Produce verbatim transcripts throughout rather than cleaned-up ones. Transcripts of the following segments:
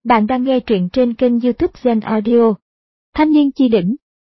Bạn đang nghe truyện trên kênh YouTube Zen Audio. Thanh niên chi đỉnh.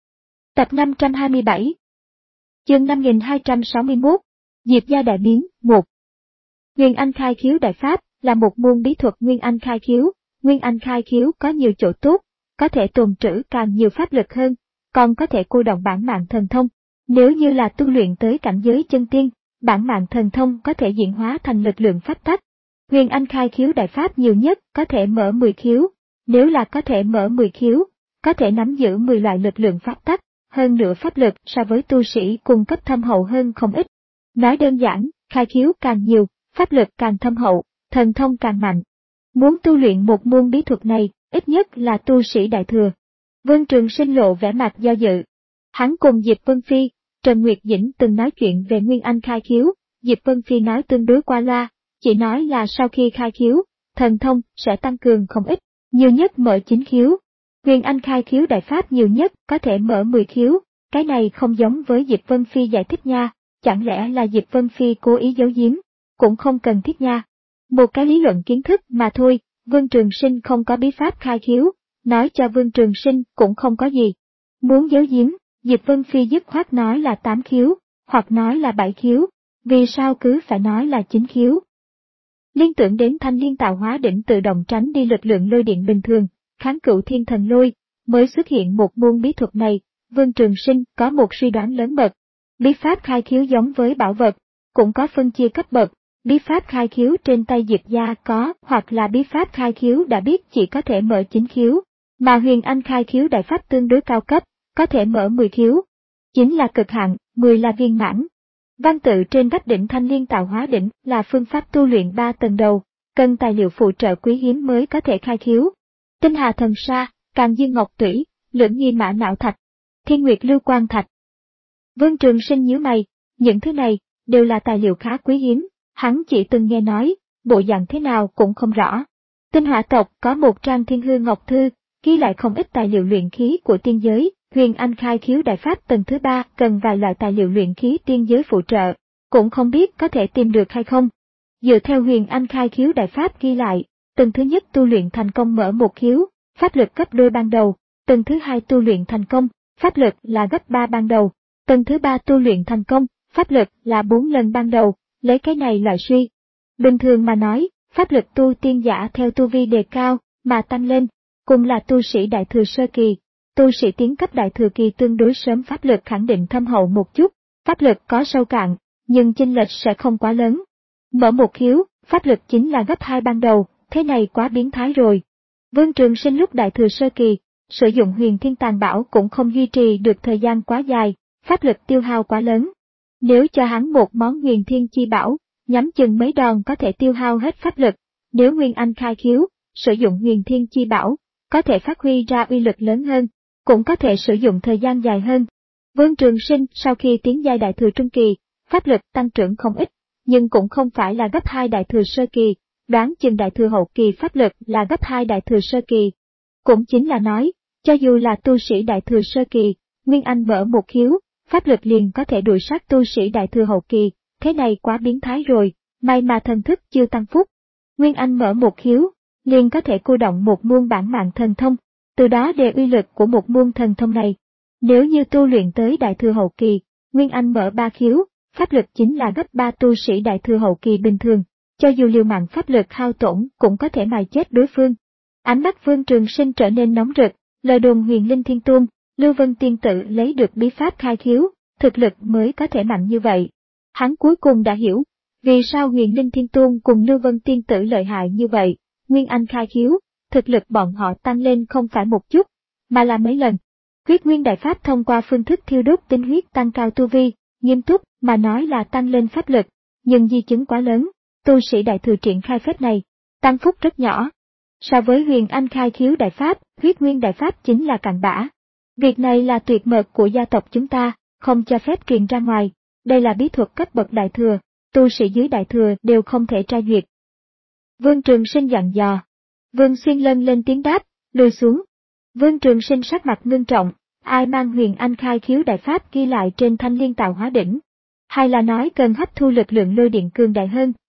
Tập năm trăm hai mươi bảy. Chương năm nghìn hai trăm sáu mươi mốt. Diệp gia đại biến, một. Nguyên Anh khai khiếu đại pháp là một môn bí thuật Nguyên Anh khai khiếu. Nguyên Anh khai khiếu có nhiều chỗ tốt, có thể tồn trữ càng nhiều pháp lực hơn, còn có thể cô động bản mạng thần thông. Nếu như là tu luyện tới cảnh giới chân tiên, bản mạng thần thông có thể diễn hóa thành lực lượng pháp tắc. Nguyên Anh khai khiếu đại pháp nhiều nhất có thể mở mười khiếu, nếu là có thể mở mười khiếu, có thể nắm giữ mười loại lực lượng pháp tắc, hơn nữa pháp lực so với tu sĩ cung cấp thâm hậu hơn không ít. Nói đơn giản, khai khiếu càng nhiều, pháp lực càng thâm hậu, thần thông càng mạnh. Muốn tu luyện một môn bí thuật này, ít nhất là tu sĩ đại thừa. Vương Trường Sinh lộ vẻ mặt do dự. Hắn cùng Diệp Vân Phi, Trần Nguyệt Dĩnh từng nói chuyện về Nguyên Anh khai khiếu, Diệp Vân Phi nói tương đối qua loa. Chỉ nói là sau khi khai khiếu, thần thông sẽ tăng cường không ít, nhiều nhất mở chín khiếu. Nguyên Anh khai khiếu đại pháp nhiều nhất có thể mở mười khiếu, cái này không giống với Diệp Vân Phi giải thích nha, chẳng lẽ là Diệp Vân Phi cố ý giấu giếm, cũng không cần thiết nha. Một cái lý luận kiến thức mà thôi, Vương Trường Sinh không có bí pháp khai khiếu, nói cho Vương Trường Sinh cũng không có gì. Muốn giấu giếm, Diệp Vân Phi dứt khoát nói là tám khiếu, hoặc nói là bảy khiếu, vì sao cứ phải nói là chín khiếu. Liên tưởng đến thanh liên tạo hóa đỉnh tự động tránh đi lực lượng lôi điện bình thường, kháng cự thiên thần lôi, mới xuất hiện một môn bí thuật này, Vương Trường Sinh có một suy đoán lớn mật. Bí pháp khai khiếu giống với bảo vật, cũng có phân chia cấp bậc, bí pháp khai khiếu trên tay Diệp gia có, hoặc là bí pháp khai khiếu đã biết chỉ có thể mở chín khiếu, mà Huyền Anh khai khiếu đại pháp tương đối cao cấp, có thể mở mười khiếu. chín là cực hạn, mười là viên mãn. Văn tự trên vách đỉnh thanh liên tạo hóa đỉnh là phương pháp tu luyện ba tầng đầu, cần tài liệu phụ trợ quý hiếm mới có thể khai khiếu. Tinh hà thần sa, càn dương ngọc tủy, lưỡng nghi mã não thạch, thiên nguyệt lưu quang thạch. Vương Trường Sinh nhíu mày, những thứ này đều là tài liệu khá quý hiếm, hắn chỉ từng nghe nói, bộ dạng thế nào cũng không rõ. Tinh hỏa tộc có một trang thiên hư ngọc thư, ghi lại không ít tài liệu luyện khí của tiên giới. Huyền Anh khai khiếu đại pháp tầng thứ ba cần vài loại tài liệu luyện khí tiên giới phụ trợ, cũng không biết có thể tìm được hay không. Dựa theo Huyền Anh khai khiếu đại pháp ghi lại, tầng thứ nhất tu luyện thành công mở một khiếu, pháp lực gấp đôi ban đầu, tầng thứ hai tu luyện thành công, pháp lực là gấp ba ban đầu, tầng thứ ba tu luyện thành công, pháp lực là bốn lần ban đầu, lấy cái này loại suy. Bình thường mà nói, pháp lực tu tiên giả theo tu vi đề cao, mà tăng lên, cùng là tu sĩ đại thừa sơ kỳ. Tu sĩ tiến cấp đại thừa kỳ tương đối sớm pháp lực khẳng định thâm hậu một chút, pháp lực có sâu cạn, nhưng chênh lệch sẽ không quá lớn. Mở một khiếu, pháp lực chính là gấp hai ban đầu, thế này quá biến thái rồi. Vương Trường Sinh lúc đại thừa sơ kỳ, sử dụng huyền thiên tàn bảo cũng không duy trì được thời gian quá dài, pháp lực tiêu hao quá lớn. Nếu cho hắn một món huyền thiên chi bảo, nhắm chừng mấy đòn có thể tiêu hao hết pháp lực, nếu Nguyên Anh khai khiếu, sử dụng huyền thiên chi bảo, có thể phát huy ra uy lực lớn hơn, cũng có thể sử dụng thời gian dài hơn. Vương Trường Sinh sau khi tiến giai đại thừa trung kỳ, pháp lực tăng trưởng không ít, nhưng cũng không phải là gấp hai đại thừa sơ kỳ, đoán chừng đại thừa hậu kỳ pháp lực là gấp hai đại thừa sơ kỳ. Cũng chính là nói, cho dù là tu sĩ đại thừa sơ kỳ, Nguyên Anh mở một khiếu, pháp lực liền có thể đuổi sát tu sĩ đại thừa hậu kỳ, thế này quá biến thái rồi, may mà thần thức chưa tăng phúc. Nguyên Anh mở một khiếu, liền có thể cô động một môn bản mạng thần thông, từ đó đề uy lực của một môn thần thông này. Nếu như tu luyện tới đại thừa hậu kỳ, Nguyên Anh mở ba khiếu, pháp lực chính là gấp ba tu sĩ đại thừa hậu kỳ bình thường, cho dù liều mạng pháp lực hao tổn cũng có thể mài chết đối phương. Ánh mắt Vương Trường Sinh trở nên nóng rực, lời đồn Huyền Linh Thiên Tôn, Lưu Vân Tiên Tự lấy được bí pháp khai khiếu, thực lực mới có thể mạnh như vậy. Hắn cuối cùng đã hiểu, vì sao Huyền Linh Thiên Tôn cùng Lưu Vân Tiên Tự lợi hại như vậy. Nguyên Anh khai khiếu, thực lực bọn họ tăng lên không phải một chút, mà là mấy lần. Huyết Nguyên Đại Pháp thông qua phương thức thiêu đốt tinh huyết tăng cao tu vi, nghiêm túc mà nói là tăng lên pháp lực, nhưng di chứng quá lớn, tu sĩ đại thừa triển khai phép này, tăng phúc rất nhỏ. So với Huyền Anh khai khiếu đại pháp, Huyết Nguyên Đại Pháp chính là cặn bã. Việc này là tuyệt mật của gia tộc chúng ta, không cho phép truyền ra ngoài, đây là bí thuật cấp bậc đại thừa, tu sĩ dưới đại thừa đều không thể tra duyệt. Vương Trường Sinh dặn dò. Vương Xuyên Lân lên tiếng đáp, lùi xuống. Vương Trường Sinh sắc mặt ngưng trọng, ai mang Huyền Anh khai khiếu đại pháp ghi lại trên thanh liên tạo hóa đỉnh? Hay là nói cần hấp thu lực lượng lôi điện cường đại hơn,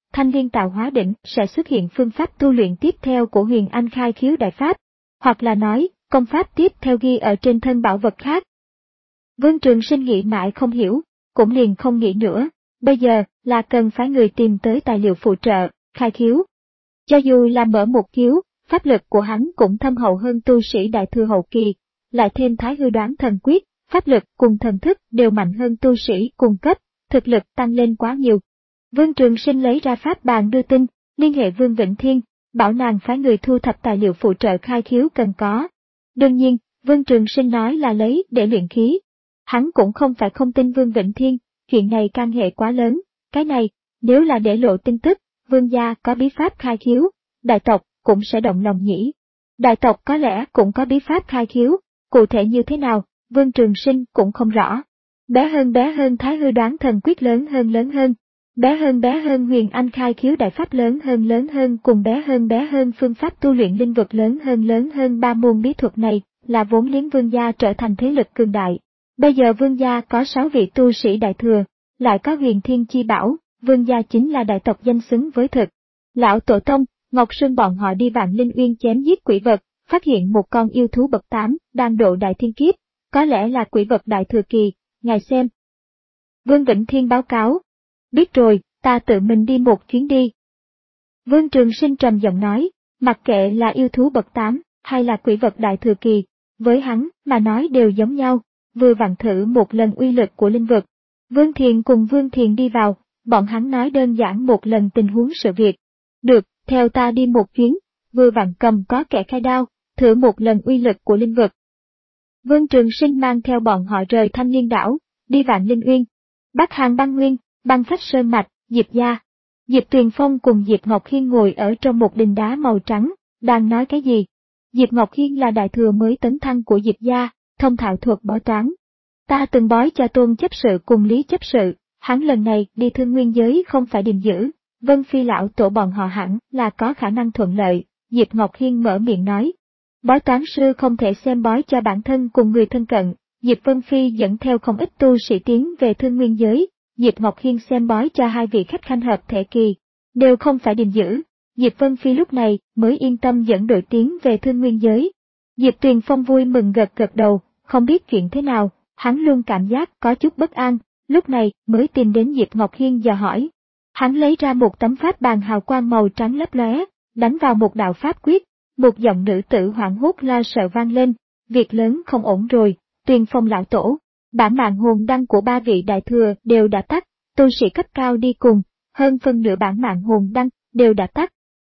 Thanh Liên Tạo Hóa Đỉnh sẽ xuất hiện phương pháp tu luyện tiếp theo của Huyền Anh Khai Khiếu Đại Pháp, hoặc là nói, công pháp tiếp theo ghi ở trên thân bảo vật khác. Vương Trường Sinh nghĩ mãi không hiểu, cũng liền không nghĩ nữa, bây giờ là cần phải người tìm tới tài liệu phụ trợ, khai khiếu. Cho dù là mở một khiếu, pháp lực của hắn cũng thâm hậu hơn tu sĩ đại thừa hậu kỳ, lại thêm Thái Hư Đoán Thần Quyết, pháp lực cùng thần thức đều mạnh hơn tu sĩ cùng cấp, thực lực tăng lên quá nhiều. Vương Trường Sinh lấy ra pháp bàn đưa tin, liên hệ Vương Vĩnh Thiên, bảo nàng phái người thu thập tài liệu phụ trợ khai khiếu cần có. Đương nhiên, Vương Trường Sinh nói là lấy để luyện khí. Hắn cũng không phải không tin Vương Vĩnh Thiên, chuyện này can hệ quá lớn, cái này, nếu là để lộ tin tức, Vương gia có bí pháp khai khiếu, đại tộc cũng sẽ động lòng nhỉ. Đại tộc có lẽ cũng có bí pháp khai khiếu, cụ thể như thế nào, Vương Trường Sinh cũng không rõ. Bé hơn bé hơn Thái Hư Đoán Thần Quyết lớn hơn lớn hơn, bé hơn bé hơn Huyền Anh Khai Khiếu Đại Pháp lớn hơn lớn hơn cùng bé hơn bé hơn phương pháp tu luyện linh vật lớn hơn lớn hơn ba môn bí thuật này, là vốn liếng Vương gia trở thành thế lực cường đại. Bây giờ Vương gia có sáu vị tu sĩ đại thừa, lại có Huyền Thiên Chi Bảo, Vương gia chính là đại tộc danh xứng với thực. Lão Tổ Tông, Ngọc Sơn bọn họ đi Vạn Linh Uyên chém giết quỷ vật, phát hiện một con yêu thú bậc tám đang độ đại thiên kiếp, có lẽ là quỷ vật đại thừa kỳ, ngài xem. Vương Vĩnh Thiên báo cáo. Biết rồi, ta tự mình đi một chuyến đi. Vương Trường Sinh trầm giọng nói, mặc kệ là yêu thú bậc tám, hay là quỷ vật đại thừa kỳ, với hắn mà nói đều giống nhau, vừa vặn thử một lần uy lực của linh vật. Vương Thiền cùng Vương Thiền đi vào, bọn hắn nói đơn giản một lần tình huống sự việc. Được, theo ta đi một chuyến, vừa vặn cầm có kẻ khai đao, thử một lần uy lực của linh vật. Vương Trường Sinh mang theo bọn họ rời Thanh Liên đảo, đi Vạn Linh Uyên. Bắc Hàng Băng Nguyên, Băng Phách Sơn Mạch, Diệp gia. Diệp Tuyền Phong cùng Diệp Ngọc Hiên ngồi ở trong một đình đá màu trắng, đang nói cái gì? Diệp Ngọc Hiên là đại thừa mới tấn thăng của Diệp gia, thông thạo thuật bói toán. Ta từng bói cho Tôn chấp sự cùng Lý chấp sự, hắn lần này đi Thương Nguyên giới không phải điềm giữ, Vân Phi lão tổ bọn họ hẳn là có khả năng thuận lợi, Diệp Ngọc Hiên mở miệng nói. Bói toán sư không thể xem bói cho bản thân cùng người thân cận, Diệp Vân Phi dẫn theo không ít tu sĩ tiến về Thương Nguyên giới, Diệp Ngọc Hiên xem bói cho hai vị khách khanh hợp thể kỳ, đều không phải điềm giữ, Diệp Vân Phi lúc này mới yên tâm dẫn đội tiến về Thương Nguyên giới. Diệp Tuyền Phong vui mừng gật gật đầu, không biết chuyện thế nào, hắn luôn cảm giác có chút bất an, lúc này mới tìm đến Diệp Ngọc Hiên dò hỏi. Hắn lấy ra một tấm pháp bàn hào quang màu trắng lấp lóe, đánh vào một đạo pháp quyết, một giọng nữ tử hoảng hốt lo sợ vang lên, việc lớn không ổn rồi, Tuyền Phong lão tổ, bản mạng hồn đăng của ba vị đại thừa đều đã tắt, tu sĩ cấp cao đi cùng, hơn phân nửa bản mạng hồn đăng đều đã tắt.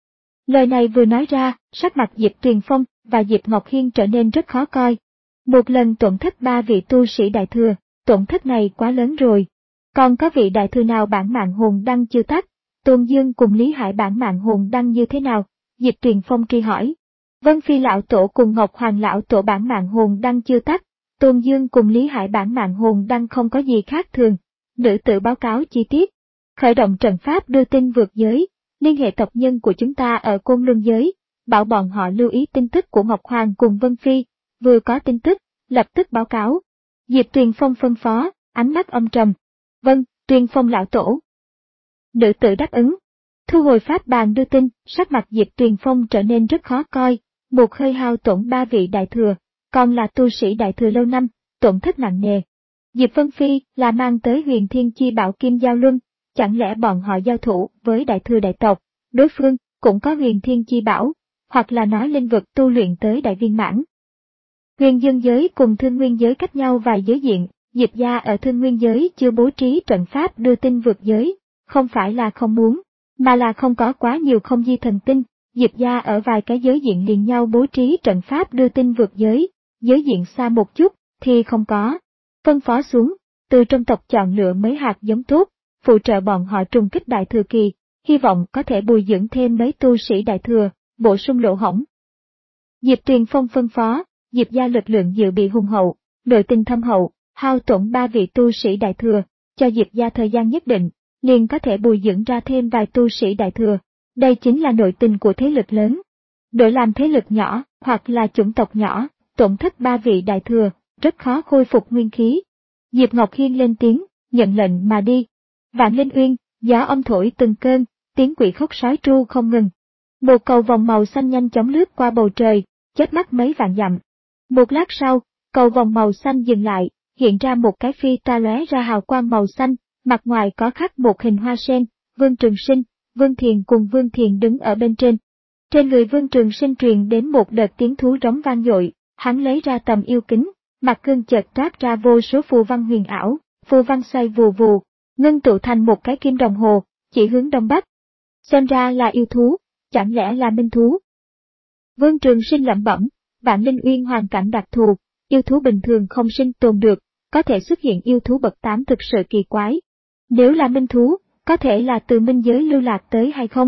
Lời này vừa nói ra, sắc mặt Diệp Tuyền Phong và Diệp Ngọc Hiên trở nên rất khó coi. Một lần tổn thất ba vị tu sĩ đại thừa, tổn thất này quá lớn rồi. Còn có vị đại thừa nào bản mạng hồn đăng chưa tắt? Tôn Dương cùng Lý Hải bản mạng hồn đăng như thế nào? Diệp Tuyền Phong truy hỏi. Vân Phi lão tổ cùng Ngọc Hoàng lão tổ bản mạng hồn đăng chưa tắt, Tôn Dương cùng Lý Hải bản mạng hồn đăng không có gì khác thường. Nữ tử báo cáo chi tiết. Khởi động trận pháp đưa tin vượt giới, liên hệ tộc nhân của chúng ta ở Côn Luân giới, bảo bọn họ lưu ý tin tức của Ngọc Hoàng cùng Vân Phi, vừa có tin tức, lập tức báo cáo. Diệp Tuyền Phong phân phó, ánh mắt âm trầm. Vâng, Tuyền Phong lão tổ. Nữ tử đáp ứng. Thu hồi pháp bàn đưa tin, sắc mặt Diệp Tuyền Phong trở nên rất khó coi, một hơi hao tổn ba vị đại thừa, còn là tu sĩ đại thừa lâu năm, tổn thất nặng nề. Diệp Vân Phi là mang tới Huyền Thiên Chi Bảo Kim Giao Luân, chẳng lẽ bọn họ giao thủ với đại thừa đại tộc, đối phương cũng có Huyền Thiên Chi Bảo, hoặc là nói linh vật tu luyện tới đại viên mãn. Huyền Dương giới cùng Thương Nguyên giới cách nhau vài giới diện, Diệp gia ở Thương Nguyên giới chưa bố trí trận pháp đưa tin vượt giới, không phải là không muốn, mà là không có quá nhiều không di thần tinh. Diệp gia ở vài cái giới diện liền nhau bố trí trận pháp đưa tin vượt giới, giới diện xa một chút thì không có. Phân phó xuống, từ trong tộc chọn lựa mấy hạt giống tốt, phụ trợ bọn họ trùng kích đại thừa kỳ, hy vọng có thể bồi dưỡng thêm mấy tu sĩ đại thừa, bổ sung lỗ hổng. Diệp Tuyền Phong phân phó, Diệp gia lực lượng dự bị hùng hậu, nội tình thâm hậu, hao tổn ba vị tu sĩ đại thừa, cho Diệp gia thời gian nhất định, liền có thể bồi dưỡng ra thêm vài tu sĩ đại thừa. Đây chính là nội tình của thế lực lớn. Đổi làm thế lực nhỏ, hoặc là chủng tộc nhỏ, tổn thất ba vị đại thừa, rất khó khôi phục nguyên khí. Diệp Ngọc Hiên lên tiếng, nhận lệnh mà đi. Vạn Linh Uyên, gió âm thổi từng cơn, tiếng quỷ khóc sói tru không ngừng. Một cầu vồng màu xanh nhanh chóng lướt qua bầu trời, chớp mắt mấy vạn dặm. Một lát sau, cầu vồng màu xanh dừng lại, hiện ra một cái phi ta lóe ra hào quang màu xanh, mặt ngoài có khắc một hình hoa sen, Vương Trường Sinh, Vương Thiền cùng Vương Thiền đứng ở bên trên. Trên người Vương Trường Sinh truyền đến một đợt tiếng thú rống vang dội, hắn lấy ra tầm yêu kính, mặt gương chợt toát ra vô số phù văn huyền ảo, phù văn xoay vù vù, ngưng tụ thành một cái kim đồng hồ, chỉ hướng đông bắc. Xem ra là yêu thú, chẳng lẽ là minh thú? Vương Trường Sinh lẩm bẩm, Vạn Linh Uyên hoàn cảnh đặc thù, yêu thú bình thường không sinh tồn được, có thể xuất hiện yêu thú bậc tám thực sự kỳ quái. Nếu là minh thú, có thể là từ minh giới lưu lạc tới hay không?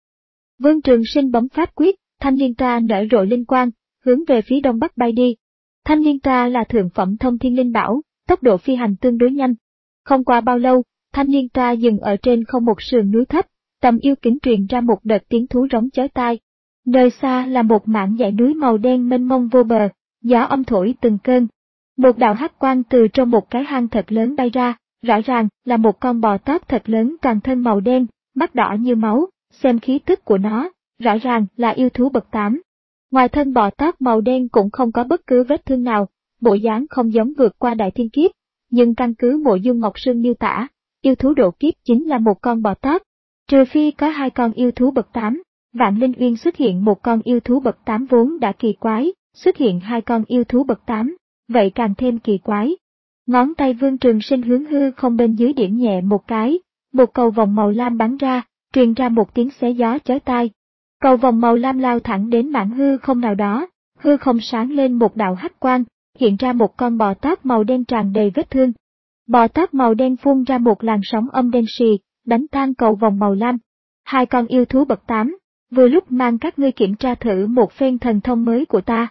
Vương Trường Sinh bấm pháp quyết, thanh liên tra nở rộ linh quang, hướng về phía đông bắc bay đi. Thanh liên tra là thượng phẩm thông thiên linh bảo, tốc độ phi hành tương đối nhanh. Không qua bao lâu, thanh liên tra dừng ở trên không một sườn núi thấp, tầm yêu kính truyền ra một đợt tiếng thú rống chói tai. Nơi xa là một mảng dãy núi màu đen mênh mông vô bờ, gió âm thổi từng cơn. Một đạo hắc quang từ trong một cái hang thật lớn bay ra, rõ ràng là một con bò tót thật lớn toàn thân màu đen, mắt đỏ như máu, xem khí tức của nó, rõ ràng là yêu thú bậc tám. Ngoài thân bò tót màu đen cũng không có bất cứ vết thương nào, bộ dáng không giống vượt qua đại thiên kiếp, nhưng căn cứ Mộ Dung Ngọc Sương miêu tả, yêu thú độ kiếp chính là một con bò tót. Trừ phi có hai con yêu thú bậc tám, Vạn Linh Uyên xuất hiện một con yêu thú bậc tám vốn đã kỳ quái, xuất hiện hai con yêu thú bậc tám, vậy càng thêm kỳ quái. Ngón tay Vương Trường Sinh hướng hư không bên dưới điểm nhẹ một cái, một cầu vòng màu lam bắn ra, truyền ra một tiếng xé gió chói tai. Cầu vòng màu lam lao thẳng đến mảng hư không nào đó, hư không sáng lên một đạo hắc quang, hiện ra một con bò tót màu đen tràn đầy vết thương. Bò tót màu đen phun ra một làn sóng âm đen xì, đánh tan cầu vòng màu lam. Hai con yêu thú bậc tám, vừa lúc mang các ngươi kiểm tra thử một phen thần thông mới của ta.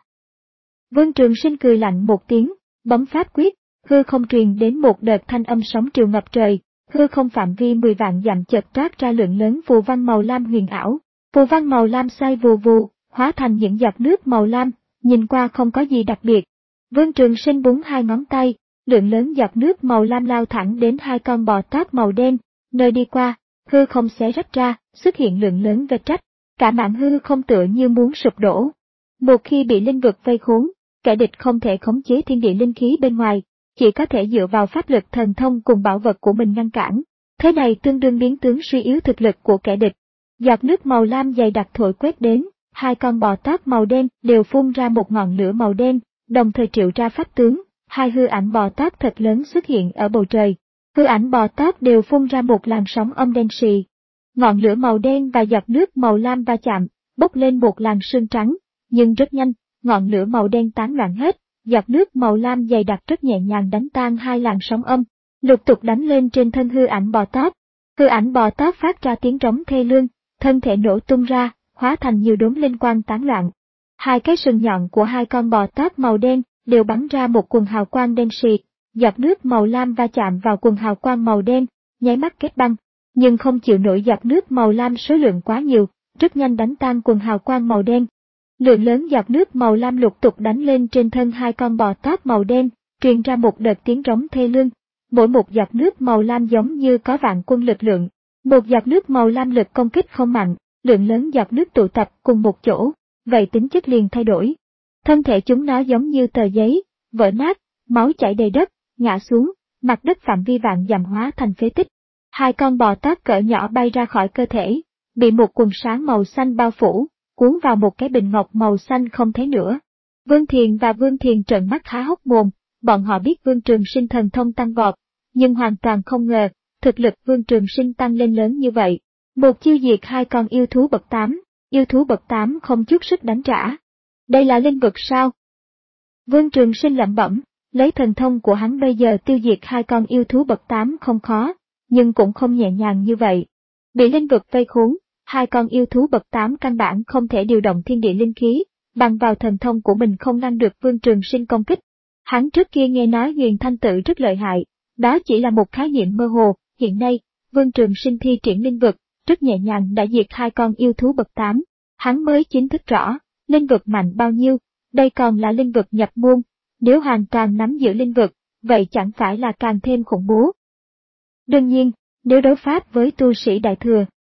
Vương Trường Sinh cười lạnh một tiếng, bấm pháp quyết, hư không truyền đến một đợt thanh âm sóng triều ngập trời, hư không phạm vi mười vạn dặm chợt toát ra lượng lớn phù văn màu lam huyền ảo, phù văn màu lam xoay vù vù, hóa thành những giọt nước màu lam, nhìn qua không có gì đặc biệt. Vương Trường Sinh búng hai ngón tay, lượng lớn giọt nước màu lam lao thẳng đến hai con bò tót màu đen, nơi đi qua, hư không xé rách ra, xuất hiện lượng lớn vết rách, cả mảng hư không tựa như muốn sụp đổ. Một khi bị linh vực vây khốn, kẻ địch không thể khống chế thiên địa linh khí bên ngoài, chỉ có thể dựa vào pháp lực thần thông cùng bảo vật của mình ngăn cản. Thế này tương đương biến tướng suy yếu thực lực của kẻ địch. Giọt nước màu lam dày đặc thổi quét đến, hai con bò tót màu đen đều phun ra một ngọn lửa màu đen, đồng thời triệu ra pháp tướng, hai hư ảnh bò tót thật lớn xuất hiện ở bầu trời. Hư ảnh bò tót đều phun ra một làn sóng âm đen xì. Ngọn lửa màu đen và giọt nước màu lam va chạm, bốc lên một làn sương trắng, nhưng rất nhanh, ngọn lửa màu đen tán loạn hết, giọt nước màu lam dày đặc rất nhẹ nhàng đánh tan hai làn sóng âm, lục tục đánh lên trên thân hư ảnh bò tót. Hư ảnh bò tót phát ra tiếng trống thê lương, thân thể nổ tung ra, hóa thành nhiều đốm linh quang tán loạn. Hai cái sừng nhọn của hai con bò tót màu đen đều bắn ra một quần hào quang đen xì, giọt nước màu lam va chạm vào quần hào quang màu đen, nháy mắt kết băng, nhưng không chịu nổi giọt nước màu lam số lượng quá nhiều, rất nhanh đánh tan quần hào quang màu đen. Lượng lớn giọt nước màu lam lục tục đánh lên trên thân hai con bò tót màu đen, truyền ra một đợt tiếng rống thê lương. Mỗi một giọt nước màu lam giống như có vạn quân lực lượng. Một giọt nước màu lam lực công kích không mạnh, lượng lớn giọt nước tụ tập cùng một chỗ, vậy tính chất liền thay đổi. Thân thể chúng nó giống như tờ giấy, vỡ nát, máu chảy đầy đất, ngã xuống, mặt đất phạm vi vạn dặm hóa thành phế tích. Hai con bò tót cỡ nhỏ bay ra khỏi cơ thể, bị một quần sáng màu xanh bao phủ, cuốn vào một cái bình ngọc màu xanh không thấy nữa. Vương Thiền và Vương Thiền trợn mắt há hốc mồm, bọn họ biết Vương Trường Sinh thần thông tăng vọt, nhưng hoàn toàn không ngờ, thực lực Vương Trường Sinh tăng lên lớn như vậy. Một chiêu diệt hai con yêu thú bậc tám, yêu thú bậc tám không chút sức đánh trả. Đây là linh vực sao? Vương Trường Sinh lẩm bẩm, lấy thần thông của hắn bây giờ tiêu diệt hai con yêu thú bậc tám không khó, nhưng cũng không nhẹ nhàng như vậy. Bị linh vực vây khốn, hai con yêu thú bậc tám căn bản không thể điều động thiên địa linh khí, bằng vào thần thông của mình không ngăn được Vương Trường Sinh công kích. Hắn trước kia nghe nói Huyền Thanh Tự rất lợi hại, đó chỉ là một khái niệm mơ hồ, hiện nay, Vương Trường Sinh thi triển linh vực, rất nhẹ nhàng đã diệt hai con yêu thú bậc tám, hắn mới chính thức rõ, linh vực mạnh bao nhiêu, đây còn là linh vực nhập môn, nếu hoàn toàn nắm giữ linh vực, vậy chẳng phải là càng thêm khủng bố. Đương nhiên, nếu đối pháp với tu sĩ đại thừa,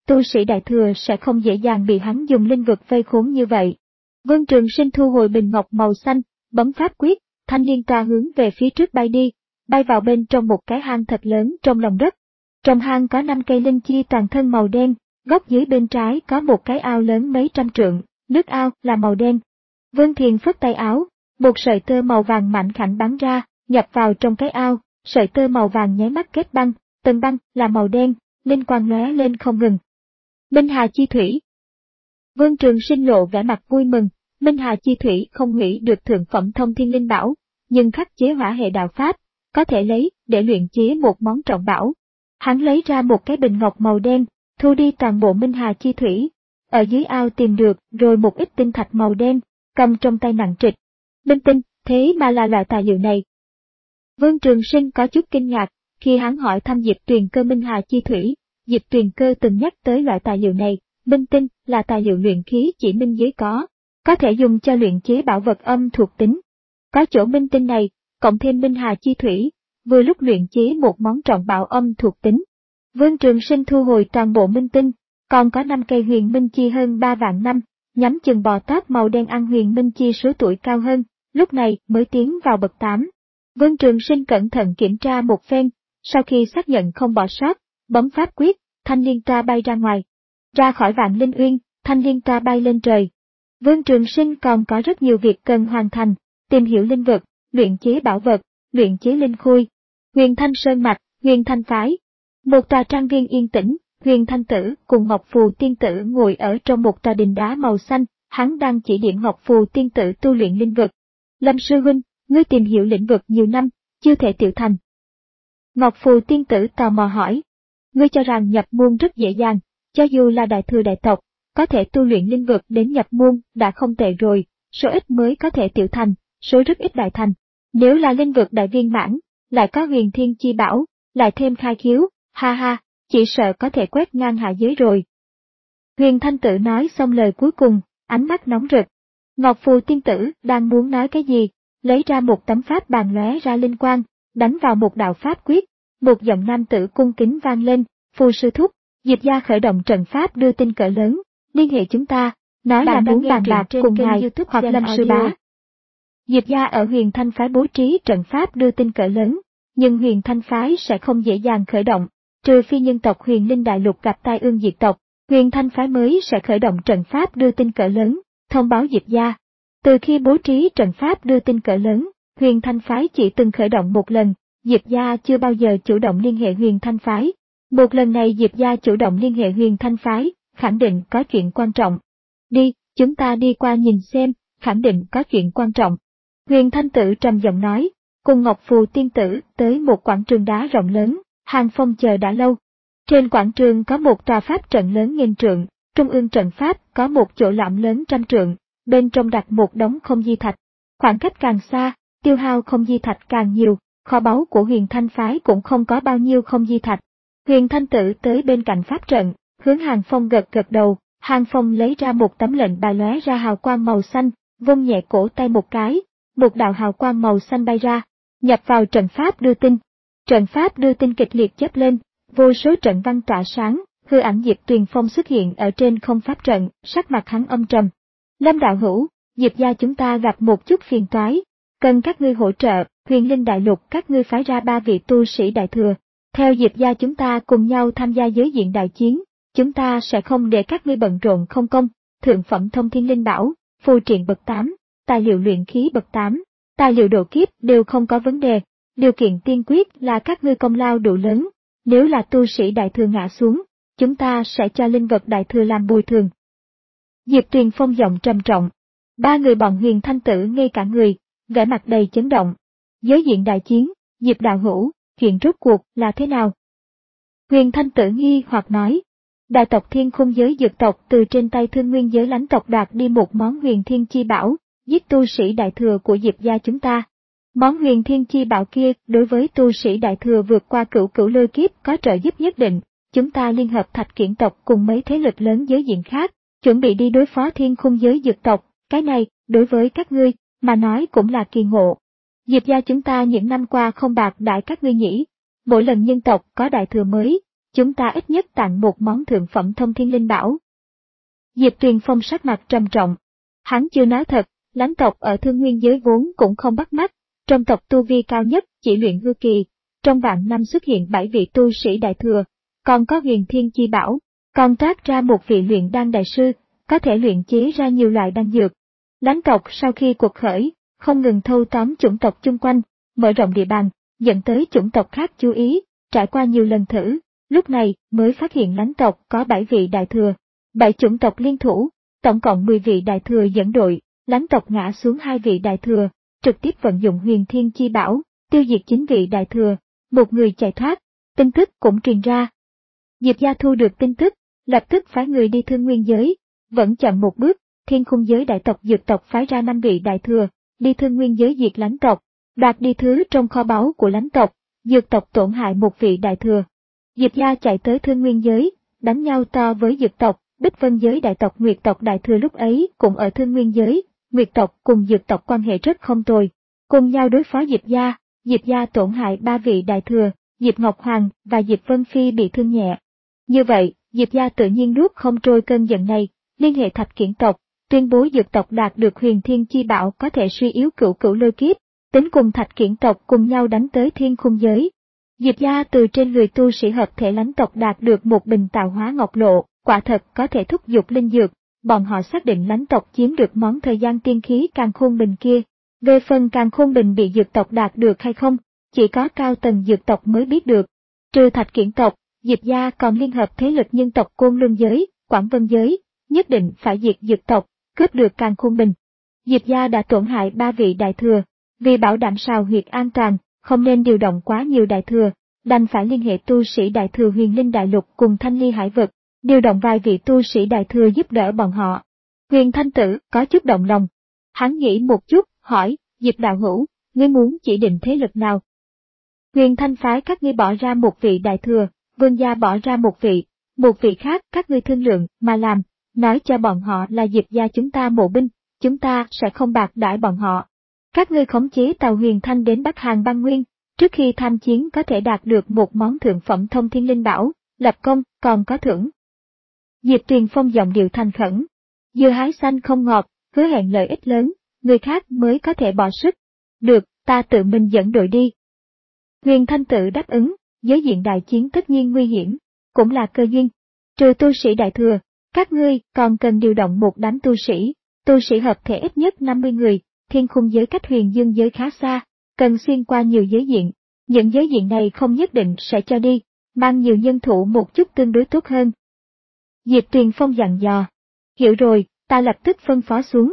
tu sĩ đại thừa sẽ không dễ dàng bị hắn dùng linh vực vây khốn như vậy. Vương Trường Sinh thu hồi bình ngọc màu xanh, bấm pháp quyết, thanh liên ca hướng về phía trước bay đi, bay vào bên trong một cái hang thật lớn trong lòng đất. Trong hang có năm cây linh chi toàn thân màu đen, góc dưới bên trái có một cái ao lớn mấy trăm trượng, nước ao là màu đen. Vương Thiền phất tay áo, một sợi tơ màu vàng mạnh khảnh bắn ra, nhập vào trong cái ao, sợi tơ màu vàng nháy mắt kết băng, tầng băng là màu đen, linh quang lóe lên không ngừng. Minh Hà Chi Thủy. Vương Trường Sinh lộ vẻ mặt vui mừng, Minh Hà Chi Thủy không hủy được thượng phẩm thông thiên linh bảo, nhưng khắc chế hỏa hệ đạo pháp, có thể lấy để luyện chế một món trọng bảo. Hắn lấy ra một cái bình ngọc màu đen, thu đi toàn bộ Minh Hà Chi Thủy, ở dưới ao tìm được rồi một ít tinh thạch màu đen, cầm trong tay nặng trịch. Linh tinh, thế mà là loại tài liệu này. Vương Trường Sinh có chút kinh ngạc, khi hắn hỏi thăm Diệp Tuyền Cơ Minh Hà Chi Thủy, Diệp Tuyền Cơ từng nhắc tới loại tài liệu này, minh tinh là tài liệu luyện khí chỉ minh giới có, có thể dùng cho luyện chế bảo vật âm thuộc tính. Có chỗ minh tinh này, cộng thêm Minh Hà Chi Thủy, vừa lúc luyện chế một món trọng bảo âm thuộc tính. Vương Trường Sinh thu hồi toàn bộ minh tinh, còn có năm cây huyền minh chi hơn ba vạn năm, nhắm chừng bò tót màu đen ăn huyền minh chi số tuổi cao hơn, lúc này mới tiến vào bậc tám. Vương Trường Sinh cẩn thận kiểm tra một phen, sau khi xác nhận không bỏ sót, bấm pháp quyết, thanh liên tra bay ra ngoài. Ra khỏi Vạn Linh Uyên, thanh liên tra bay lên trời. Vương Trường Sinh còn có rất nhiều việc cần hoàn thành, tìm hiểu linh vực, luyện chế bảo vật, luyện chế linh khôi. Huyền Thanh Sơn Mạch, Huyền Thanh Phái. Một tòa trang viên yên tĩnh, Huyền Thanh Tử cùng Ngọc Phù Tiên Tử ngồi ở trong một tòa đình đá màu xanh, hắn đang chỉ điểm Ngọc Phù Tiên Tử tu luyện linh vực. Lâm sư huynh, ngươi tìm hiểu lĩnh vực nhiều năm, chưa thể tiểu thành. Ngọc Phù Tiên Tử tò mò hỏi. Ngươi cho rằng nhập môn rất dễ dàng, cho dù là đại thừa đại tộc, có thể tu luyện linh vực đến nhập môn đã không tệ rồi, số ít mới có thể tiểu thành, số rất ít đại thành. Nếu là linh vực đại viên mãn, lại có huyền thiên chi bảo, lại thêm khai khiếu, ha ha, chỉ sợ có thể quét ngang hạ giới rồi. Huyền Thanh Tử nói xong lời cuối cùng, ánh mắt nóng rực. Ngọc Phù Tiên Tử đang muốn nói cái gì, lấy ra một tấm pháp bàn lóe ra linh quang, đánh vào một đạo pháp quyết, một giọng nam tử cung kính vang lên, Phù sư thúc, Diệp gia khởi động trận pháp đưa tin cỡ lớn, liên hệ chúng ta, nói là muốn bàn bạc cùng ngài hoặc Lâm sư bá. Diệp gia ở Huyền Thanh Phái bố trí trận pháp đưa tin cỡ lớn, nhưng Huyền Thanh Phái sẽ không dễ dàng khởi động, trừ phi nhân tộc Huyền Linh Đại Lục gặp tai ương diệt tộc, Huyền Thanh Phái mới sẽ khởi động trận pháp đưa tin cỡ lớn, thông báo Diệp gia. Từ khi bố trí trận pháp đưa tin cỡ lớn, Huyền Thanh Phái chỉ từng khởi động một lần, Diệp gia chưa bao giờ chủ động liên hệ Huyền Thanh Phái. Một lần này Diệp gia chủ động liên hệ Huyền Thanh Phái, khẳng định có chuyện quan trọng. Đi, chúng ta đi qua nhìn xem, khẳng định có chuyện quan trọng. Huyền Thanh Tử trầm giọng nói, cùng Ngọc Phù Tiên Tử tới một quảng trường đá rộng lớn, Hàng Phong chờ đã lâu. Trên quảng trường có một tòa pháp trận lớn nghìn trượng, trung ương trận pháp có một chỗ lõm lớn trăm trượng, bên trong đặt một đống không di thạch. Khoảng cách càng xa, tiêu hao không di thạch càng nhiều, kho báu của Huyền Thanh Phái cũng không có bao nhiêu không di thạch. Huyền Thanh Tử tới bên cạnh pháp trận, hướng Hàng Phong gật gật đầu, Hàng Phong lấy ra một tấm lệnh bài lóe ra hào quang màu xanh, vung nhẹ cổ tay một cái, một đạo hào quang màu xanh bay ra, nhập vào trận pháp đưa tin. Trận pháp đưa tin kịch liệt chớp lên, vô số trận văn tỏa sáng, hư ảnh Diệp Tuyền Phong xuất hiện ở trên không pháp trận, sắc mặt hắn âm trầm. Lâm đạo hữu, Diệp gia chúng ta gặp một chút phiền toái, cần các ngươi hỗ trợ, Huyền Linh Đại Lục các ngươi phái ra ba vị tu sĩ đại thừa, theo Diệp gia chúng ta cùng nhau tham gia giới diện đại chiến, chúng ta sẽ không để các ngươi bận rộn không công, thượng phẩm thông thiên linh bảo, phù triện bậc tám, tài liệu luyện khí bậc tám, tài liệu độ kiếp đều không có vấn đề, điều kiện tiên quyết là các ngươi công lao đủ lớn, nếu là tu sĩ đại thừa ngã xuống, chúng ta sẽ cho linh vật đại thừa làm bồi thường. Diệp Tuyền Phong giọng trầm trọng, ba người bọn Huyền Thanh Tử ngay cả người, vẻ mặt đầy chấn động. Giới diện đại chiến, Diệp đạo hữu, chuyện rốt cuộc là thế nào? Huyền Thanh Tử nghi hoặc nói, đại tộc Thiên Khung giới dược tộc từ trên tay Thương Nguyên giới lãnh tộc đoạt đi một món huyền thiên chi bảo, giết tu sĩ đại thừa của Diệp gia chúng ta. Món huyền thiên chi bảo kia đối với tu sĩ đại thừa vượt qua cửu cửu lôi kiếp có trợ giúp nhất định, chúng ta liên hợp Thạch Kiển tộc cùng mấy thế lực lớn giới diện khác, chuẩn bị đi đối phó Thiên Khung giới dược tộc, cái này, đối với các ngươi, mà nói cũng là kỳ ngộ. Diệp gia chúng ta những năm qua không bạc đãi các ngươi nhỉ, mỗi lần nhân tộc có đại thừa mới, chúng ta ít nhất tặng một món thượng phẩm thông thiên linh bảo. Diệp Tuyền Phong sắc mặt trầm trọng. Hắn chưa nói thật, lãnh tộc ở Thương Nguyên giới vốn cũng không bắt mắt, trong tộc tu vi cao nhất chỉ luyện hư kỳ, trong vạn năm xuất hiện bảy vị tu sĩ đại thừa, còn có huyền thiên chi bảo, còn toát ra một vị luyện đan đại sư, có thể luyện chế ra nhiều loại đan dược. Lãnh tộc sau khi cuộc khởi, không ngừng thâu tóm chủng tộc chung quanh, mở rộng địa bàn, dẫn tới chủng tộc khác chú ý, trải qua nhiều lần thử, lúc này mới phát hiện lãnh tộc có bảy vị đại thừa, bảy chủng tộc liên thủ, tổng cộng mười vị đại thừa dẫn đội, lãnh tộc ngã xuống hai vị đại thừa, trực tiếp vận dụng huyền thiên chi bảo, tiêu diệt chín vị đại thừa, một người chạy thoát, tin tức cũng truyền ra. Diệp gia thu được tin tức, lập tức phái người đi Thương Nguyên giới, vẫn chậm một bước, Thiên Khung giới đại tộc Dược tộc phái ra năm vị đại thừa, đi Thương Nguyên giới diệt lãnh tộc, đoạt đi thứ trong kho báu của lãnh tộc, Dược tộc tổn hại một vị đại thừa. Diệp gia chạy tới Thương Nguyên giới, đánh nhau to với Dược tộc, Bích Vân giới đại tộc Nguyệt tộc đại thừa lúc ấy cũng ở Thương Nguyên giới, Nguyệt tộc cùng Dược tộc quan hệ rất không tồi, cùng nhau đối phó Diệp gia, Diệp gia tổn hại ba vị đại thừa, Diệp Ngọc Hoàng và Diệp Vân Phi bị thương nhẹ. Như vậy, Diệp gia tự nhiên nuốt không trôi cơn giận này, liên hệ Thạch Kiển tộc, tuyên bố Dược tộc đạt được huyền thiên chi bảo có thể suy yếu cửu cửu lôi kiếp, tính cùng Thạch Kiển tộc cùng nhau đánh tới Thiên Khung giới. Diệp gia từ trên người tu sĩ hợp thể lãnh tộc đạt được một bình tạo hóa ngọc lộ, quả thật có thể thúc giục linh dược, bọn họ xác định lãnh tộc chiếm được món thời gian tiên khí càn khôn bình kia. Về phần càn khôn bình bị Dược tộc đạt được hay không, chỉ có cao tầng Dược tộc mới biết được. Trừ Thạch Kiển tộc, Diệp gia còn liên hợp thế lực nhân tộc Côn Luân giới, Quảng Vân giới, nhất định phải diệt Dược tộc, cướp được càn khôn bình. Diệp gia đã tổn hại ba vị đại thừa, vì bảo đảm sào huyệt an toàn, không nên điều động quá nhiều đại thừa, đành phải liên hệ tu sĩ đại thừa Huyền Linh Đại Lục cùng Thanh Ly Hải Vực, điều động vài vị tu sĩ đại thừa giúp đỡ bọn họ. Huyền Thanh Tử có chút động lòng. Hắn nghĩ một chút, hỏi, Diệp đạo hữu, ngươi muốn chỉ định thế lực nào? Huyền Thanh phái các ngươi bỏ ra một vị đại thừa, Vương gia bỏ ra một vị, một vị khác các ngươi thương lượng mà làm, nói cho bọn họ là Diệp gia chúng ta mộ binh, chúng ta sẽ không bạc đãi bọn họ. Các ngươi khống chế tàu Huyền Thanh đến Bắc Hàn băng nguyên, trước khi tham chiến có thể đạt được một món thượng phẩm thông thiên linh bảo, lập công, còn có thưởng. Diệp Tuyền Phong giọng điệu thành khẩn. Dưa hái xanh không ngọt, hứa hẹn lợi ích lớn, người khác mới có thể bỏ sức. Được, ta tự mình dẫn đội đi. Huyền Thanh Tử đáp ứng, giới diện đại chiến tất nhiên nguy hiểm, cũng là cơ duyên. Trừ tu sĩ đại thừa, các ngươi còn cần điều động một đám tu sĩ, tu sĩ hợp thể ít nhất năm mươi người, Thiên Khung giới cách Huyền Dương giới khá xa, cần xuyên qua nhiều giới diện. Những giới diện này không nhất định sẽ cho đi, mang nhiều nhân thủ một chút tương đối tốt hơn. Diệp Tuyền Phong dặn dò. Hiểu rồi, ta lập tức phân phó xuống.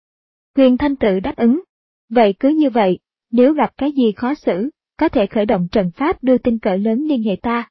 Huyền Thanh Tử đáp ứng. Vậy cứ như vậy, nếu gặp cái gì khó xử, có thể khởi động trận pháp đưa tin cỡ lớn liên hệ ta.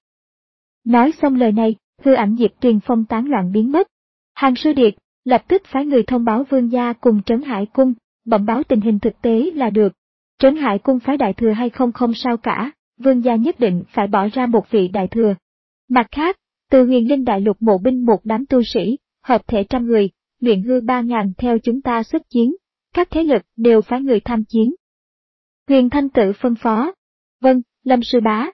Nói xong lời này, hư ảnh Diệp Tuyền Phong tán loạn biến mất. Hàng Sư Điệt lập tức phái người thông báo Vương gia cùng Trấn Hải Cung, bẩm báo tình hình thực tế là được. Trấn Hải Cung phái đại thừa hay không không sao cả, Vương gia nhất định phải bỏ ra một vị đại thừa. Mặt khác, từ Huyền Linh Đại Lục mộ binh một đám tu sĩ, hợp thể trăm người, luyện hư ba ngàn theo chúng ta xuất chiến, các thế lực đều phái người tham chiến. Huyền Thanh Tử phân phó. Vâng, Lâm sư bá.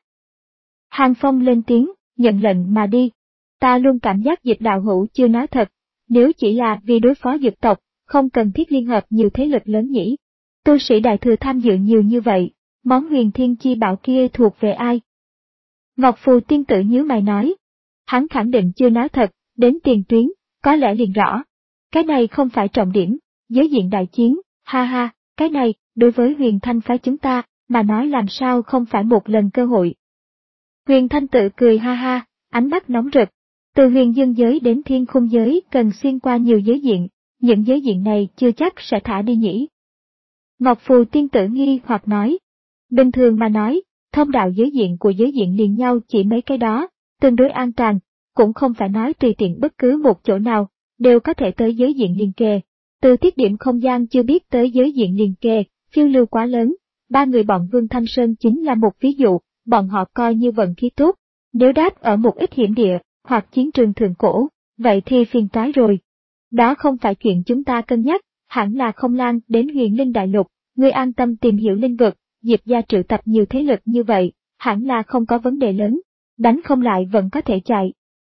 Hàng Phong lên tiếng, nhận lệnh mà đi. Ta luôn cảm giác Diệp đạo hữu chưa nói thật, nếu chỉ là vì đối phó Dược tộc, không cần thiết liên hợp nhiều thế lực lớn nhỉ. Tu sĩ đại thừa tham dự nhiều như vậy, món huyền thiên chi bảo kia thuộc về ai? Ngọc Phù tiên tử nhíu mày nói. Hắn khẳng định chưa nói thật, đến tiền tuyến, có lẽ liền rõ. Cái này không phải trọng điểm, giới diện đại chiến, ha ha, cái này, đối với Huyền Thanh phái chúng ta, mà nói làm sao không phải một lần cơ hội. Huyền Thanh tự cười ha ha, ánh mắt nóng rực. Từ Huyền Dương giới đến Thiên Khung giới cần xuyên qua nhiều giới diện, những giới diện này chưa chắc sẽ thả đi nhỉ. Ngọc Phù tiên tử nghi hoặc nói. Bình thường mà nói, thông đạo giới diện của giới diện liền nhau chỉ mấy cái đó, tương đối an toàn, cũng không phải nói tùy tiện bất cứ một chỗ nào, đều có thể tới giới diện liền kề. Từ tiết điểm không gian chưa biết tới giới diện liền kề, phiêu lưu quá lớn, ba người bọn Vương Thanh Sơn chính là một ví dụ, bọn họ coi như vận khí tốt. Nếu đáp ở một ít hiểm địa, hoặc chiến trường thượng cổ, vậy thì phiền toái rồi. Đó không phải chuyện chúng ta cân nhắc, hẳn là không lan đến Huyền Linh Đại Lục, ngươi an tâm tìm hiểu linh vực, Diệp gia triệu tập nhiều thế lực như vậy, hẳn là không có vấn đề lớn. đánh không lại vẫn có thể chạy.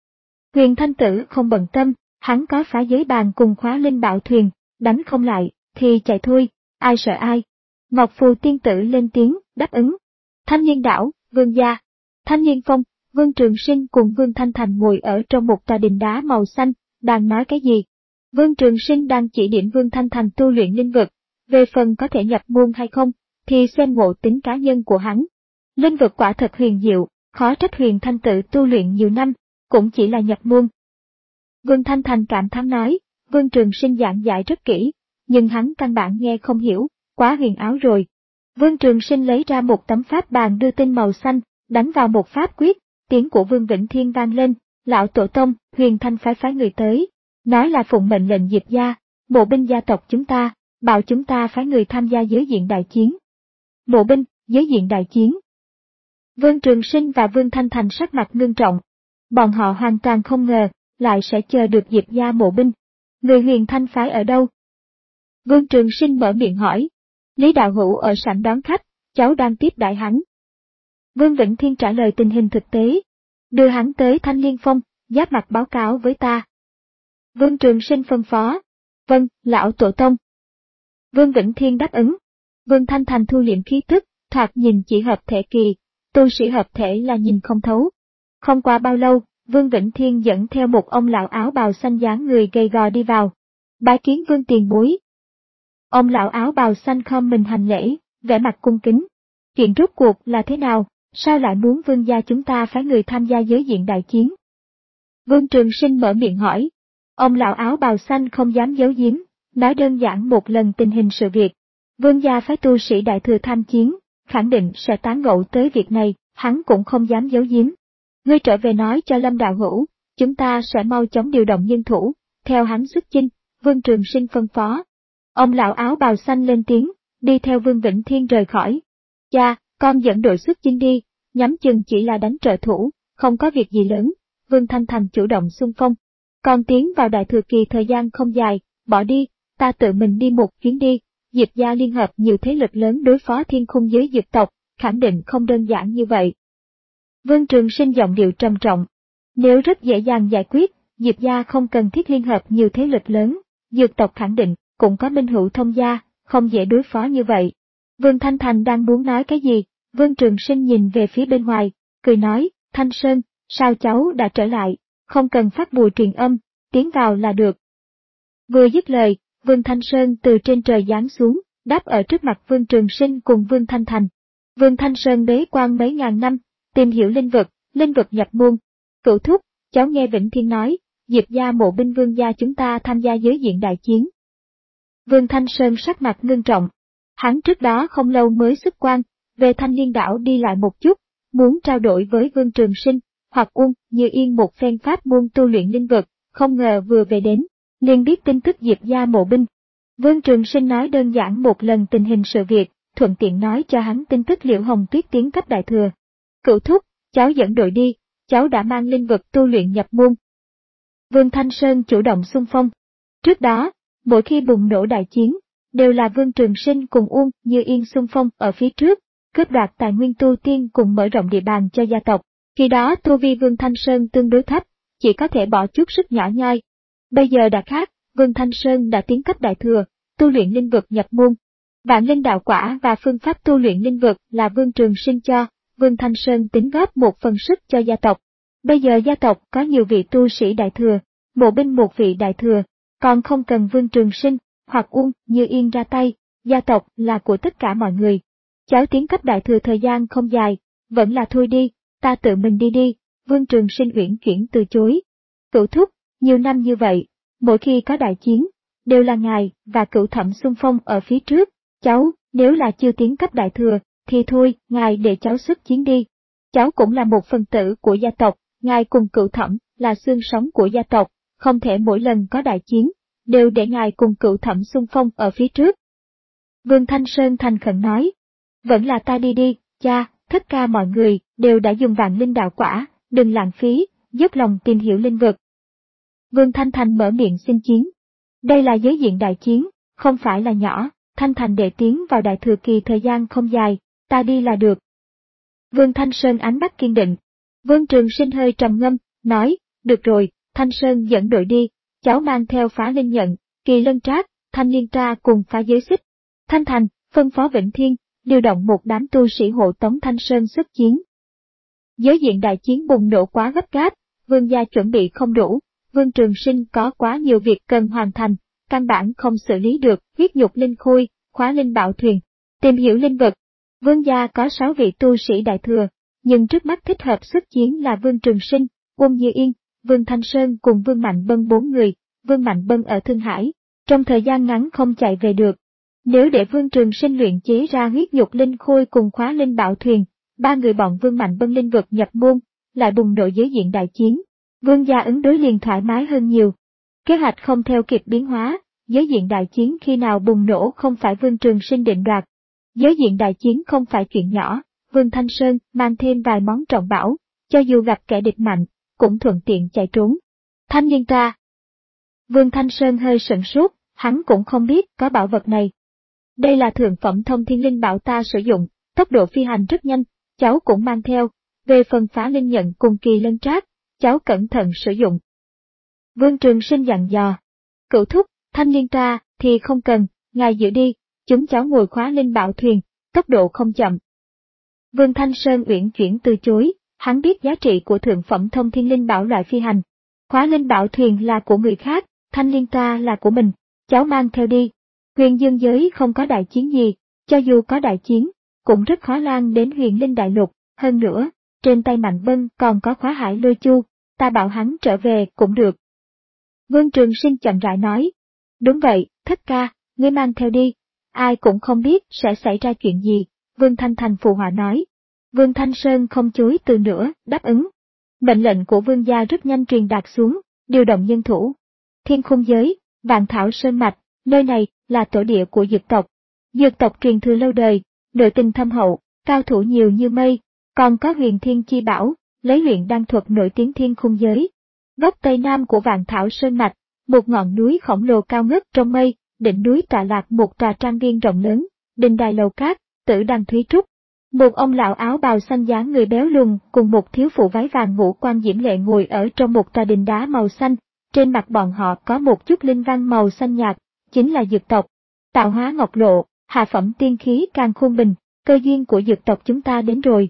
Huyền Thanh Tử không bận tâm, hắn có phá giới bàn cùng khóa linh bảo thuyền, đánh không lại, thì chạy thôi, ai sợ ai. Ngọc Phù tiên tử lên tiếng, đáp ứng. Thanh Niên đảo, Vương gia. Thanh Niên Phong, Vương Trường Sinh cùng Vương Thanh Thành ngồi ở trong một tòa đình đá màu xanh, đang nói cái gì? Vương Trường Sinh đang chỉ điểm Vương Thanh Thành tu luyện linh vực, về phần có thể nhập môn hay không, thì xem ngộ tính cá nhân của hắn. Linh vực quả thật huyền diệu, khó trách Huyền Thanh Tử tu luyện nhiều năm, cũng chỉ là nhập môn. Vương Thanh Thành cảm thán nói, Vương Trường Sinh giảng giải rất kỹ, nhưng hắn căn bản nghe không hiểu, quá huyền áo rồi. Vương Trường Sinh lấy ra một tấm pháp bàn đưa tinh màu xanh, đánh vào một pháp quyết, tiếng của Vương Vĩnh Thiên vang lên, lão tổ tông, Huyền Thanh phái phái người tới, nói là phụng mệnh lệnh Diệp gia, bộ binh gia tộc chúng ta, bảo chúng ta phái người tham gia giới diện đại chiến. Bộ binh, giới diện đại chiến. Vương Trường Sinh và Vương Thanh Thành sắc mặt ngưng trọng. Bọn họ hoàn toàn không ngờ, lại sẽ chờ được Diệp gia mộ binh. Người Huyền Thanh phái ở đâu? Vương Trường Sinh mở miệng hỏi. Lý Đạo Hữu ở sảnh đón khách, cháu đang tiếp đãi hắn. Vương Vĩnh Thiên trả lời tình hình thực tế. Đưa hắn tới Thanh Liên Phong, giáp mặt báo cáo với ta. Vương Trường Sinh phân phó. Vâng, lão tổ tông. Vương Vĩnh Thiên đáp ứng. Vương Thanh Thành thu liệm khí tức, thoạt nhìn chỉ hợp thể kỳ, tu sĩ hợp thể là nhìn không thấu. Không qua bao lâu, Vương Vĩnh Thiên dẫn theo một ông lão áo bào xanh dáng người gầy gò đi vào. Bái kiến Vương tiền bối. Ông lão áo bào xanh khom mình hành lễ, vẻ mặt cung kính. Chuyện rốt cuộc là thế nào, sao lại muốn Vương gia chúng ta phái người tham gia giới diện đại chiến? Vương Trường Sinh mở miệng hỏi. Ông lão áo bào xanh không dám giấu giếm, nói đơn giản một lần tình hình sự việc. Vương gia phái tu sĩ đại thừa tham chiến, khẳng định sẽ tán gẫu tới việc này, hắn cũng không dám giấu giếm. Ngươi trở về nói cho Lâm đạo hữu, chúng ta sẽ mau chóng điều động nhân thủ, theo hắn xuất chinh, Vương Trường Sinh phân phó. Ông lão áo bào xanh lên tiếng, đi theo Vương Vĩnh Thiên rời khỏi. Cha, con dẫn đội xuất chinh đi, nhắm chừng chỉ là đánh trợ thủ, không có việc gì lớn. Vương Thanh Thành chủ động xung phong. Con tiến vào đại thừa kỳ thời gian không dài, bỏ đi, ta tự mình đi một chuyến đi. Diệp gia liên hợp nhiều thế lực lớn đối phó thiên khung giới dược tộc, khẳng định không đơn giản như vậy. Vương Trường Sinh giọng điệu trầm trọng. Nếu rất dễ dàng giải quyết, Diệp gia không cần thiết liên hợp nhiều thế lực lớn, dược tộc khẳng định, cũng có minh hữu thông gia, không dễ đối phó như vậy. Vương Thanh Thành đang muốn nói cái gì, Vương Trường Sinh nhìn về phía bên ngoài, cười nói, Thanh Sơn, sao cháu đã trở lại, không cần phát bùi truyền âm, tiến vào là được. Vừa dứt lời, Vương Thanh Sơn từ trên trời giáng xuống, đáp ở trước mặt Vương Trường Sinh cùng Vương Thanh Thành. Vương Thanh Sơn bế quan mấy ngàn năm, tìm hiểu linh vực, linh vực nhập môn. Cửu thúc, cháu nghe Vĩnh Thiên nói, Diệp gia mộ binh Vương gia chúng ta tham gia giới diện đại chiến. Vương Thanh Sơn sắc mặt ngưng trọng. Hắn trước đó không lâu mới xuất quan, về Thanh Liên đảo đi lại một chút, muốn trao đổi với Vương Trường Sinh, hoặc Uông Như Yên một phen pháp môn tu luyện linh vực, không ngờ vừa về đến, liền biết tin tức Diệp gia mộ binh. Vương Trường Sinh nói đơn giản một lần tình hình sự việc, thuận tiện nói cho hắn tin tức Liễu Hồng Tuyết tiến cấp đại thừa. Cửu thúc, cháu dẫn đội đi, cháu đã mang linh vực tu luyện nhập môn. Vương Thanh Sơn chủ động xung phong. Trước đó, mỗi khi bùng nổ đại chiến, đều là Vương Trường Sinh cùng Uông Như Yên xung phong ở phía trước, cướp đoạt tài nguyên tu tiên cùng mở rộng địa bàn cho gia tộc. Khi đó tu vi Vương Thanh Sơn tương đối thấp, chỉ có thể bỏ chút sức nhỏ nhoi. Bây giờ đã khác, Vương Thanh Sơn đã tiến cấp đại thừa, tu luyện linh vực nhập môn. Vạn linh đạo quả và phương pháp tu luyện linh vực là Vương Trường Sinh cho, Vương Thanh Sơn tính góp một phần sức cho gia tộc. Bây giờ gia tộc có nhiều vị tu sĩ đại thừa, bộ binh một vị đại thừa, còn không cần Vương Trường Sinh hoặc Uông Như Yên ra tay, gia tộc là của tất cả mọi người. Cháu tiến cấp đại thừa thời gian không dài, vẫn là thôi đi, ta tự mình đi đi, Vương Trường Sinh uyển chuyển từ chối. Cửu thúc, nhiều năm như vậy, mỗi khi có đại chiến, đều là ngài và Cửu Thẩm xung phong ở phía trước, cháu, nếu là chưa tiến cấp đại thừa, thì thôi, ngài để cháu xuất chiến đi. Cháu cũng là một phần tử của gia tộc, ngài cùng Cửu Thẩm là xương sống của gia tộc, không thể mỗi lần có đại chiến, đều để ngài cùng Cửu Thẩm xung phong ở phía trước. Vương Thanh Sơn thành khẩn nói, vẫn là ta đi đi, cha, tất cả mọi người đều đã dùng vạn linh đạo quả, đừng lãng phí, dốc lòng tìm hiểu linh vực. Vương Thanh Thành mở miệng xin chiến. Đây là giới diện đại chiến, không phải là nhỏ, Thanh Thành đệ tiến vào đại thừa kỳ thời gian không dài, ta đi là được. Vương Thanh Sơn ánh mắt kiên định. Vương Trường Sinh hơi trầm ngâm, nói, được rồi, Thanh Sơn dẫn đội đi, cháu mang theo Phá Linh Nhận, Kỳ Lân Trác, Thanh Liên Tra cùng phá giới xích. Thanh Thành, phân phó Vĩnh Thiên, điều động một đám tu sĩ hộ tống Thanh Sơn xuất chiến. Giới diện đại chiến bùng nổ quá gấp gáp, Vương gia chuẩn bị không đủ, Vương Trường Sinh có quá nhiều việc cần hoàn thành, căn bản không xử lý được huyết nhục linh khôi, khóa linh bảo thuyền, tìm hiểu linh vật. Vương gia có sáu vị tu sĩ đại thừa, nhưng trước mắt thích hợp xuất chiến là Vương Trường Sinh, Uông Như Yên, Vương Thanh Sơn cùng Vương Mạnh Bân bốn người. Vương Mạnh Bân ở Thương Hải, trong thời gian ngắn không chạy về được. Nếu để Vương Trường Sinh luyện chế ra huyết nhục linh khôi cùng khóa linh bảo thuyền, ba người bọn Vương Mạnh Bân linh vật nhập môn, lại bùng nổ giới diện đại chiến. Vương gia ứng đối liền thoải mái hơn nhiều. Kế hoạch không theo kịp biến hóa, giới diện đại chiến khi nào bùng nổ không phải Vương Trường Sinh định đoạt. Giới diện đại chiến không phải chuyện nhỏ, Vương Thanh Sơn mang thêm vài món trọng bảo, cho dù gặp kẻ địch mạnh, cũng thuận tiện chạy trốn. Thanh Liên Tra. Vương Thanh Sơn hơi sửng sốt, hắn cũng không biết có bảo vật này. Đây là thượng phẩm thông thiên linh bảo ta sử dụng, tốc độ phi hành rất nhanh, cháu cũng mang theo. Về phần Phá Linh Nhận cùng Kỳ Lân Trác, cháu cẩn thận sử dụng. Vương Trường Sinh dặn dò. Cửu thúc, Thanh Liên Tra thì không cần, ngài giữ đi, chúng cháu ngồi khóa linh bảo thuyền, tốc độ không chậm. Vương Thanh Sơn uyển chuyển từ chối, hắn biết giá trị của thượng phẩm thông thiên linh bảo loại phi hành. Khóa linh bảo thuyền là của người khác, Thanh Liên Tra là của mình, cháu mang theo đi. Huyền Dương giới không có đại chiến gì, cho dù có đại chiến, cũng rất khó lan đến Huyền Linh Đại Lục, hơn nữa, trên tay Mạnh Bân còn có khóa hải lôi chu, ta bảo hắn trở về cũng được. Vương Trường Sinh chậm rãi nói, đúng vậy, thất ca, ngươi mang theo đi, ai cũng không biết sẽ xảy ra chuyện gì, Vương Thanh Thành phụ họa nói. Vương Thanh Sơn không chối từ nữa, đáp ứng. Mệnh lệnh của Vương gia rất nhanh truyền đạt xuống, điều động nhân thủ. Thiên Khung giới, Vạn Thảo Sơn Mạch, nơi này là tổ địa của dược tộc. Dược tộc truyền thừa lâu đời, nội tình thâm hậu, cao thủ nhiều như mây, còn có Huyền Thiên Chi Bảo, lấy luyện đan thuật nổi tiếng Thiên Khung giới. Góc tây nam của Vạn Thảo Sơn Mạch, một ngọn núi khổng lồ cao ngất trong mây, đỉnh núi tọa lạc một tòa trang viên rộng lớn, đình đài lầu cát, tử đằng thúy trúc. Một ông lão áo bào xanh dáng người béo lùn cùng một thiếu phụ váy vàng ngũ quan diễm lệ ngồi ở trong một tòa đình đá màu xanh, trên mặt bọn họ có một chút linh văn màu xanh nhạt, chính là dược tộc. Tạo hóa ngọc lộ, hạ phẩm tiên khí càn khôn bình, cơ duyên của dược tộc chúng ta đến rồi.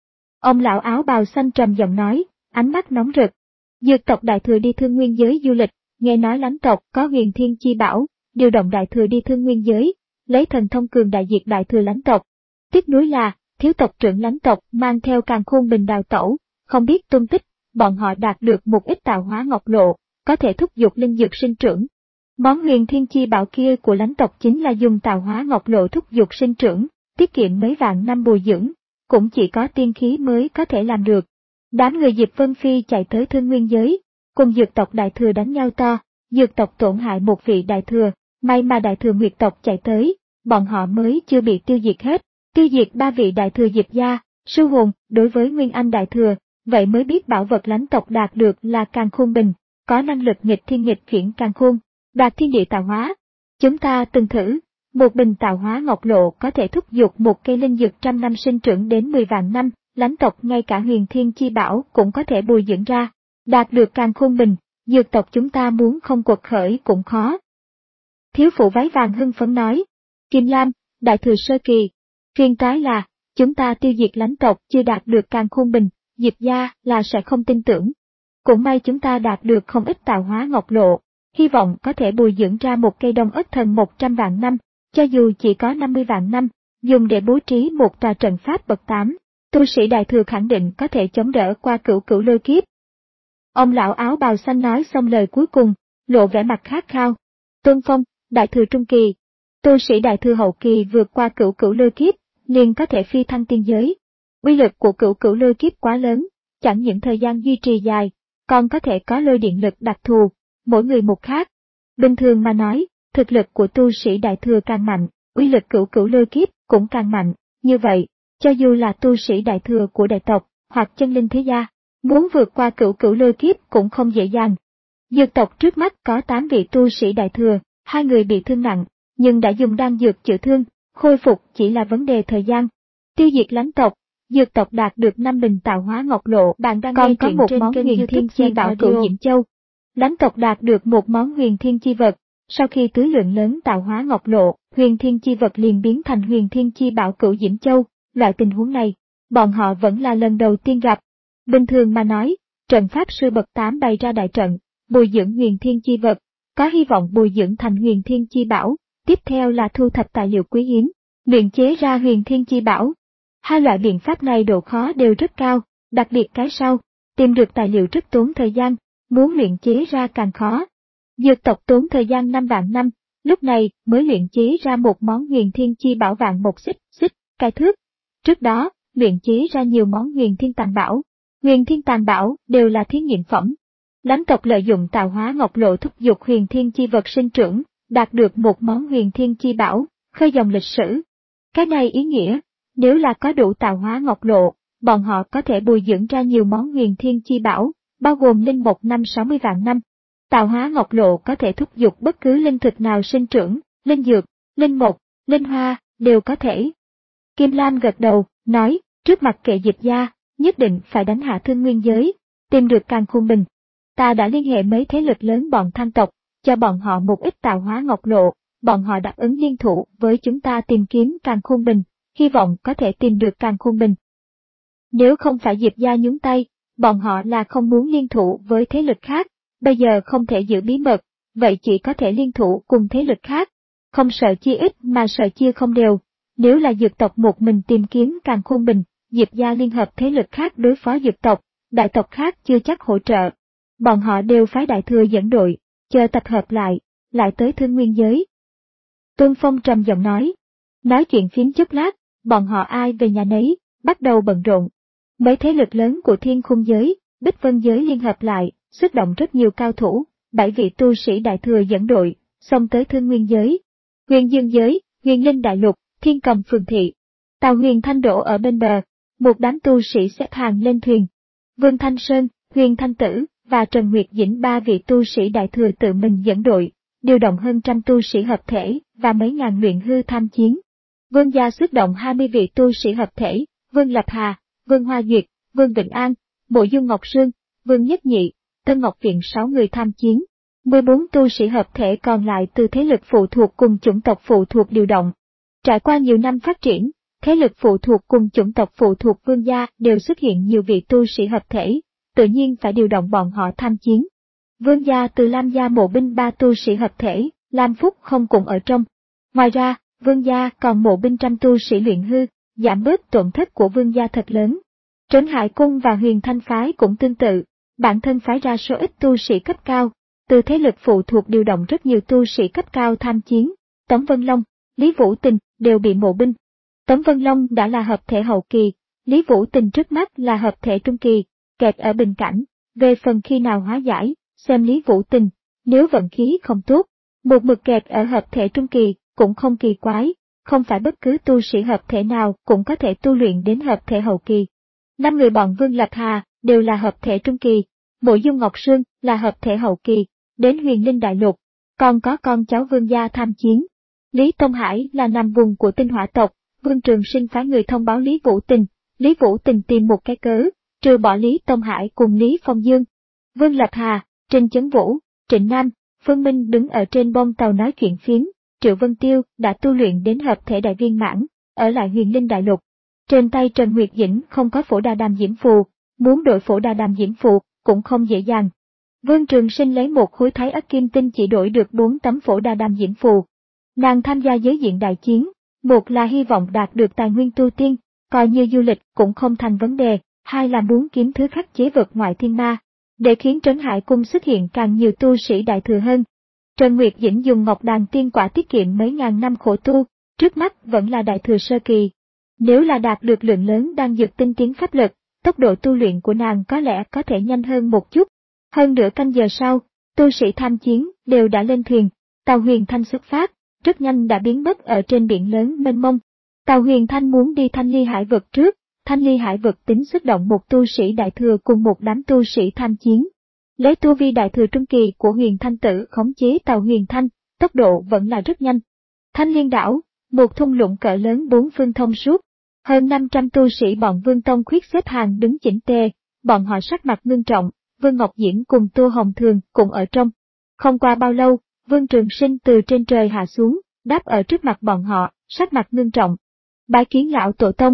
Ông lão áo bào xanh trầm giọng nói, ánh mắt nóng rực. Dược tộc đại thừa đi Thương Nguyên giới du lịch, nghe nói lãnh tộc có Huyền Thiên Chi Bảo, điều động đại thừa đi Thương Nguyên giới, lấy thần thông cường đại diệt đại thừa lãnh tộc. Tiếc nuối là, thiếu tộc trưởng lãnh tộc mang theo càn khôn bình đào tẩu, không biết tung tích, bọn họ đạt được một ít tạo hóa ngọc lộ, có thể thúc giục linh dược sinh trưởng. Món Huyền Thiên Chi Bảo kia của lãnh tộc chính là dùng tạo hóa ngọc lộ thúc giục sinh trưởng, tiết kiệm mấy vạn năm bồi dưỡng, cũng chỉ có tiên khí mới có thể làm được. Đám người Diệp Vân Phi chạy tới Thương Nguyên giới, cùng dược tộc đại thừa đánh nhau to, dược tộc tổn hại một vị đại thừa, may mà đại thừa Nguyệt tộc chạy tới, bọn họ mới chưa bị tiêu diệt hết, tiêu diệt ba vị đại thừa Diệp gia, sư hồn, đối với Nguyên Anh đại thừa, vậy mới biết bảo vật lãnh tộc đạt được là càn khôn bình, có năng lực nghịch thiên nghịch chuyển càn khôn, đạt thiên địa tạo hóa. Chúng ta từng thử, một bình tạo hóa ngọc lộ có thể thúc giục một cây linh dược trăm năm sinh trưởng đến mười vạn năm, lãnh tộc ngay cả Huyền Thiên Chi Bảo cũng có thể bồi dưỡng ra, đạt được càn khôn bình, dược tộc chúng ta muốn không quật khởi cũng khó. Thiếu phụ váy vàng hưng phấn nói, Kim Lam, đại thừa sơ kỳ, phiền trái là, chúng ta tiêu diệt lãnh tộc chưa đạt được càn khôn bình, Diệp gia là sẽ không tin tưởng. Cũng may chúng ta đạt được không ít tạo hóa ngọc lộ, hy vọng có thể bồi dưỡng ra một cây đông ất thần một trăm vạn năm, cho dù chỉ có năm mươi vạn năm, dùng để bố trí một tòa trận pháp bậc tám, tu sĩ đại thừa khẳng định có thể chống đỡ qua cửu cửu lôi kiếp. Ông lão áo bào xanh nói xong lời cuối cùng, lộ vẻ mặt khát khao. Tôn Phong, đại thừa trung kỳ, tu sĩ đại thừa hậu kỳ vượt qua cửu cửu lôi kiếp, liền có thể phi thăng tiên giới. Uy lực của cửu cửu lôi kiếp quá lớn, chẳng những thời gian duy trì dài, còn có thể có lôi điện lực đặc thù, mỗi người một khác. Bình thường mà nói, thực lực của tu sĩ đại thừa càng mạnh, uy lực cửu cửu lôi kiếp cũng càng mạnh, như vậy, cho dù là tu sĩ đại thừa của đại tộc, hoặc chân linh thế gia, muốn vượt qua cửu cửu lôi kiếp cũng không dễ dàng. Dược tộc trước mắt có tám vị tu sĩ đại thừa, hai người bị thương nặng, nhưng đã dùng đan dược chữa thương, khôi phục chỉ là vấn đề thời gian. Tiêu diệt lãnh tộc, Dược tộc đạt được năm bình tạo hóa ngọc lộ. Bạn đang còn có một món huyền thiên chi bảo cửu Diễm Châu. Lãnh tộc đạt được một món huyền thiên chi vật. Sau khi tưới lượng lớn tạo hóa ngọc lộ, huyền thiên chi vật liền biến thành huyền thiên chi bảo cửu Diễm Châu. Loại tình huống này, bọn họ vẫn là lần đầu tiên gặp. Bình thường mà nói, trận pháp sư bậc tám bày ra đại trận, bồi dưỡng huyền thiên chi vật, có hy vọng bồi dưỡng thành huyền thiên chi bảo. Tiếp theo là thu thập tài liệu quý hiếm, luyện chế ra huyền thiên chi bảo. Hai loại biện pháp này độ khó đều rất cao, đặc biệt cái sau, tìm được tài liệu rất tốn thời gian, muốn luyện chế ra càng khó. Dược tộc tốn thời gian năm vạn năm, lúc này mới luyện chế ra một món huyền thiên chi bảo vạn một xích, xích, cái thước. Trước đó, luyện chế ra nhiều món huyền thiên tàn bảo. Huyền thiên tàn bảo đều là thí nghiệm phẩm. Lãnh tộc lợi dụng tạo hóa ngọc lộ thúc giục huyền thiên chi vật sinh trưởng, đạt được một món huyền thiên chi bảo, khơi dòng lịch sử. Cái này ý nghĩa, nếu là có đủ tạo hóa ngọc lộ, bọn họ có thể bồi dưỡng ra nhiều món huyền thiên chi bảo, bao gồm linh mục năm sáu mươi vạn năm. Tạo hóa ngọc lộ có thể thúc giục bất cứ linh thực nào sinh trưởng, linh dược, linh mục, linh hoa, đều có thể. Kim Lam gật đầu, nói, trước mặt kệ Diệp gia, nhất định phải đánh hạ Thương Nguyên giới, tìm được Càn Khôn Bình. Ta đã liên hệ mấy thế lực lớn bọn Thanh tộc, cho bọn họ một ít tạo hóa ngọc lộ, bọn họ đáp ứng liên thủ với chúng ta tìm kiếm Càn Khôn Bình, hy vọng có thể tìm được Càn Khôn Bình. Nếu không phải Diệp gia nhúng tay, bọn họ là không muốn liên thủ với thế lực khác, bây giờ không thể giữ bí mật, vậy chỉ có thể liên thủ cùng thế lực khác. Không sợ chia ít mà sợ chia không đều, nếu là dược tộc một mình tìm kiếm Càn Khôn Bình, Diệp gia liên hợp thế lực khác đối phó dược tộc, đại tộc khác chưa chắc hỗ trợ. Bọn họ đều phái đại thừa dẫn đội, chờ tập hợp lại, lại tới Thương Nguyên giới. Tôn Phong trầm giọng nói. Nói chuyện phím chốc lát, bọn họ ai về nhà nấy, bắt đầu bận rộn. Mấy thế lực lớn của Thiên Khung giới, Bích Vân giới liên hợp lại, xuất động rất nhiều cao thủ, bảy vị tu sĩ đại thừa dẫn đội, xông tới Thương Nguyên giới. Huyền Dương giới, Huyền Linh đại lục, Thiên Cầm phường thị. Tàu Huyền Thanh đổ ở bên bờ, một đám tu sĩ xếp hàng lên thuyền. Vương Thanh Sơn, Huyền Thanh Tử và Trần Nguyệt Dĩnh ba vị tu sĩ đại thừa tự mình dẫn đội, điều động hơn trăm tu sĩ hợp thể và mấy ngàn luyện hư tham chiến. Vương gia xuất động hai mươi vị tu sĩ hợp thể, Vương Lập Hà, Vương Hoa Duyệt, Vương Vịnh An, Mộ Dung Ngọc Sương, Vương Nhất Nhị, Tân Ngọc Viện sáu người tham chiến. mười bốn tu sĩ hợp thể còn lại từ thế lực phụ thuộc cùng chủng tộc phụ thuộc điều động. Trải qua nhiều năm phát triển, thế lực phụ thuộc cùng chủng tộc phụ thuộc Vương gia đều xuất hiện nhiều vị tu sĩ hợp thể, tự nhiên phải điều động bọn họ tham chiến. Vương gia từ Lam gia mộ binh ba tu sĩ hợp thể, Lam Phúc không cùng ở trong. Ngoài ra, Vương gia còn mộ binh trăm tu sĩ luyện hư, giảm bớt tổn thất của Vương gia thật lớn. Trấn Hải Cung và Huyền Thanh phái cũng tương tự, bản thân phái ra số ít tu sĩ cấp cao, từ thế lực phụ thuộc điều động rất nhiều tu sĩ cấp cao tham chiến. Tống Vân Long, Lý Vũ Tình đều bị mộ binh. Tống Vân Long đã là hợp thể hậu kỳ, Lý Vũ Tình trước mắt là hợp thể trung kỳ, kẹt ở bình cảnh, về phần khi nào hóa giải, xem Lý Vũ Tình, nếu vận khí không tốt, một mực kẹt ở hợp thể trung kỳ, cũng không kỳ quái, không phải bất cứ tu sĩ hợp thể nào cũng có thể tu luyện đến hợp thể hậu kỳ. Năm người bọn Vương Lập Hà đều là hợp thể trung kỳ, Mộ Dung Ngọc Sương là hợp thể hậu kỳ, đến Huyền Linh đại lục, còn có con cháu Vương gia tham chiến. Lý Tông Hải là nằm vùng của Tinh Hỏa tộc, Vương Trường Sinh phái người thông báo Lý Vũ Tình, Lý Vũ Tình tìm một cái cớ, trừ bỏ Lý Tông Hải cùng Lý Phong Dương. Vương Lập Hà, Trình Chấn Vũ, Trịnh Nam, Phương Minh đứng ở trên bông tàu nói chuyện phiếm. Triệu Vân Tiêu đã tu luyện đến hợp thể đại viên mãn, ở lại Huyền Linh đại lục. Trên tay Trần Nguyệt Dĩnh không có phổ đà đàm diễm phù, muốn đổi phổ đà đàm diễm phù cũng không dễ dàng. Vương Trường Sinh lấy một khối thái ất kim tinh chỉ đổi được bốn tấm phổ đà đàm diễm phù. Nàng tham gia giới diện đại chiến, một là hy vọng đạt được tài nguyên tu tiên, coi như du lịch cũng không thành vấn đề, hai là muốn kiếm thứ khắc chế vực ngoại thiên ma, để khiến Trấn Hải Cung xuất hiện càng nhiều tu sĩ đại thừa hơn. Trần Nguyệt Dĩnh dùng ngọc đàn tiên quả tiết kiệm mấy ngàn năm khổ tu, trước mắt vẫn là đại thừa sơ kỳ. Nếu là đạt được lượng lớn đan dược tinh tiến pháp lực, tốc độ tu luyện của nàng có lẽ có thể nhanh hơn một chút. Hơn nửa canh giờ sau, tu sĩ tham chiến đều đã lên thuyền, tàu Huyền Thanh xuất phát, rất nhanh đã biến mất ở trên biển lớn mênh mông. Tàu Huyền Thanh muốn đi Thanh Ly Hải vực trước, Thanh Ly Hải vực tính xuất động một tu sĩ đại thừa cùng một đám tu sĩ tham chiến. Lấy tu vi đại thừa trung kỳ của Huyền Thanh Tử khống chế tàu Huyền Thanh, tốc độ vẫn là rất nhanh. Thanh Liên đảo, một thung lũng cỡ lớn bốn phương thông suốt. Hơn năm trăm tu sĩ bọn Vương Tông Khuyết xếp hàng đứng chỉnh tề, bọn họ sắc mặt ngưng trọng, Vương Ngọc Diễn cùng Tô Hồng Thường cũng ở trong. Không qua bao lâu, Vương Trường Sinh từ trên trời hạ xuống, đáp ở trước mặt bọn họ, sắc mặt ngưng trọng. Bái kiến lão tổ tông.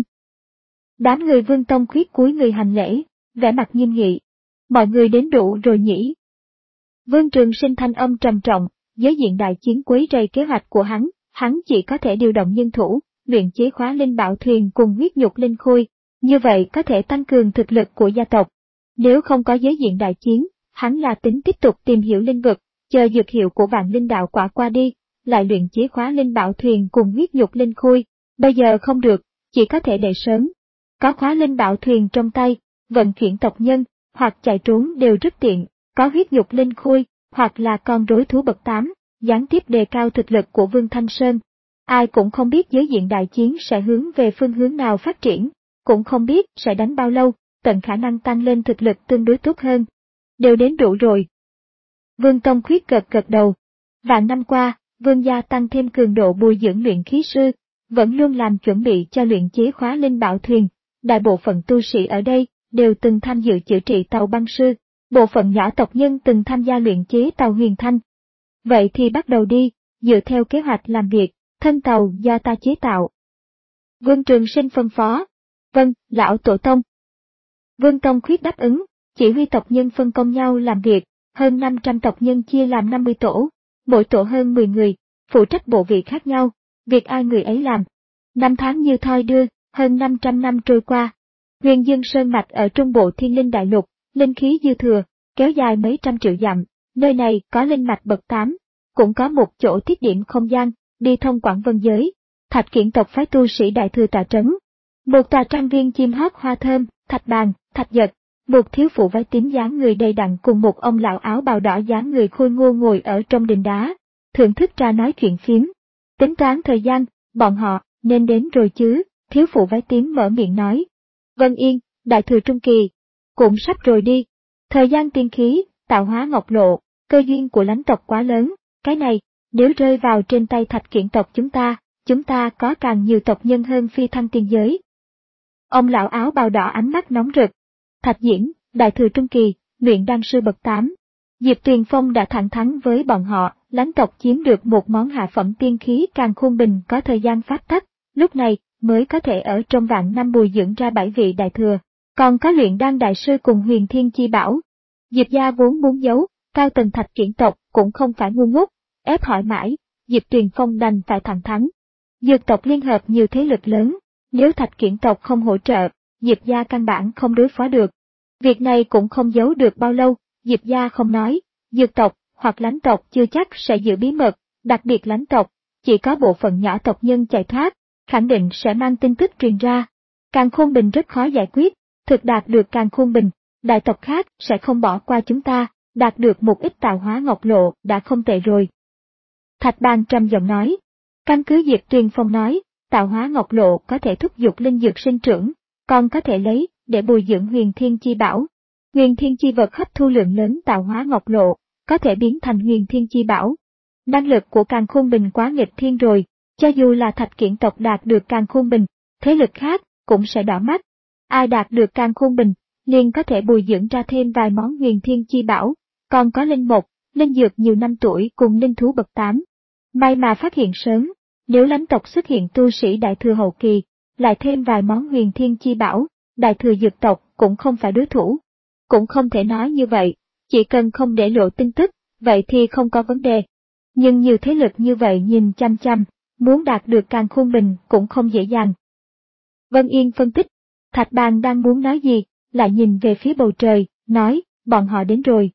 Đám người Vương Tông Khuyết cúi người hành lễ, vẻ mặt nghiêm nghị. Mọi người đến đủ rồi nhỉ? Vương Trường Sinh thanh âm trầm trọng, giới diện đại chiến quấy rầy kế hoạch của hắn, hắn chỉ có thể điều động nhân thủ, luyện chế khóa linh bảo thuyền cùng huyết nhục linh khôi, như vậy có thể tăng cường thực lực của gia tộc. Nếu không có giới diện đại chiến, hắn là tính tiếp tục tìm hiểu linh vực, chờ dược hiệu của vạn linh đạo quả qua đi, lại luyện chế khóa linh bảo thuyền cùng huyết nhục linh khôi, bây giờ không được, chỉ có thể đợi sớm. Có khóa linh bảo thuyền trong tay, vận chuyển tộc nhân, hoặc chạy trốn đều rất tiện, có huyết nhục linh khôi, hoặc là con rối thú bậc tám, gián tiếp đề cao thực lực của Vương Thanh Sơn. Ai cũng không biết giới diện đại chiến sẽ hướng về phương hướng nào phát triển, cũng không biết sẽ đánh bao lâu, tận khả năng tăng lên thực lực tương đối tốt hơn. Đều đến đủ rồi. Vương Tông Khuyết gật gật đầu. Vạn năm qua, Vương gia tăng thêm cường độ bồi dưỡng luyện khí sư, vẫn luôn làm chuẩn bị cho luyện chế khóa linh bảo thuyền. Đại bộ phận tu sĩ ở đây đều từng tham dự chữa trị tàu băng sư, bộ phận nhỏ tộc nhân từng tham gia luyện chế tàu huyền thanh. Vậy thì bắt đầu đi, dựa theo kế hoạch làm việc, thân tàu do ta chế tạo. Vương Trường Sinh phân phó. Vâng, lão tổ tông. Vương Tông Khuyết đáp ứng, chỉ huy tộc nhân phân công nhau làm việc, hơn năm trăm tộc nhân chia làm năm mươi tổ, mỗi tổ hơn mười người, phụ trách bộ vị khác nhau, việc ai người ấy làm. Năm tháng như thoi đưa, hơn năm trăm năm trôi qua. Huyền Dương Sơn mạch ở trung bộ Thiên Linh Đại Lục, linh khí dư thừa, kéo dài mấy trăm triệu dặm, nơi này có linh mạch bậc tám, cũng có một chỗ thiết điểm không gian, đi thông Quảng Vân Giới. Thạch Kiển tộc phái tu sĩ đại thừa tọa trấn. Một tòa trang viên chim hót hoa thơm, thạch bàn, thạch giật, một thiếu phụ váy tím dáng người đầy đặn cùng một ông lão áo bào đỏ dáng người khôi ngô ngồi ở trong đình đá, thưởng thức trà nói chuyện phiếm. Tính toán thời gian, bọn họ nên đến rồi chứ, thiếu phụ váy tím mở miệng nói. Vân Yên, đại thừa trung kỳ, cũng sắp rồi đi. Thời gian tiên khí, tạo hóa ngọc lộ, cơ duyên của lãnh tộc quá lớn, cái này, nếu rơi vào trên tay Thạch Kiển tộc chúng ta, chúng ta có càng nhiều tộc nhân hơn phi thăng tiên giới. Ông lão áo bào đỏ ánh mắt nóng rực. Thạch Diễn, đại thừa trung kỳ, luyện đan sư bậc tám. Diệp Tuyền Phong đã thẳng thắn với bọn họ, lãnh tộc chiếm được một món hạ phẩm tiên khí càn khôn bình có thời gian phát tắc, lúc này mới có thể ở trong vạn năm bồi dưỡng ra bảy vị đại thừa, còn có luyện đan đại sư cùng huyền thiên chi bảo. Diệp gia vốn muốn giấu, cao tầng Thạch Kiển tộc cũng không phải ngu ngốc, ép hỏi mãi, Diệp Tuyền Phong đành phải thẳng thắn. Dược tộc liên hợp nhiều thế lực lớn, nếu Thạch Kiển tộc không hỗ trợ, Diệp gia căn bản không đối phó được. Việc này cũng không giấu được bao lâu, Diệp gia không nói, dược tộc hoặc lãnh tộc chưa chắc sẽ giữ bí mật, đặc biệt lãnh tộc, chỉ có bộ phận nhỏ tộc nhân chạy thoát, khẳng định sẽ mang tin tức truyền ra. Càn khôn bình rất khó giải quyết, thực đạt được càn khôn bình, đại tộc khác sẽ không bỏ qua chúng ta, đạt được một ít tạo hóa ngọc lộ đã không tệ rồi. Thạch Bàn trầm giọng nói, căn cứ Diệp Tuyền Phong nói, tạo hóa ngọc lộ có thể thúc giục linh dược sinh trưởng, còn có thể lấy để bồi dưỡng huyền thiên chi bảo. Huyền thiên chi vật hấp thu lượng lớn tạo hóa ngọc lộ, có thể biến thành huyền thiên chi bảo. Năng lực của càn khôn bình quá nghịch thiên rồi, cho dù là Thạch Kiển tộc đạt được càn khôn bình, thế lực khác cũng sẽ đỏ mắt. Ai đạt được càn khôn bình, liền có thể bồi dưỡng ra thêm vài món huyền thiên chi bảo, còn có linh mục, linh dược nhiều năm tuổi cùng linh thú bậc tám. May mà phát hiện sớm, nếu lãnh tộc xuất hiện tu sĩ đại thừa hậu kỳ, lại thêm vài món huyền thiên chi bảo, đại thừa dược tộc cũng không phải đối thủ. Cũng không thể nói như vậy, chỉ cần không để lộ tin tức, vậy thì không có vấn đề. Nhưng nhiều thế lực như vậy nhìn chăm chăm, muốn đạt được càn khôn bình cũng không dễ dàng. Vân Yên phân tích, Thạch Bàn đang muốn nói gì, lại nhìn về phía bầu trời, nói, bọn họ đến rồi.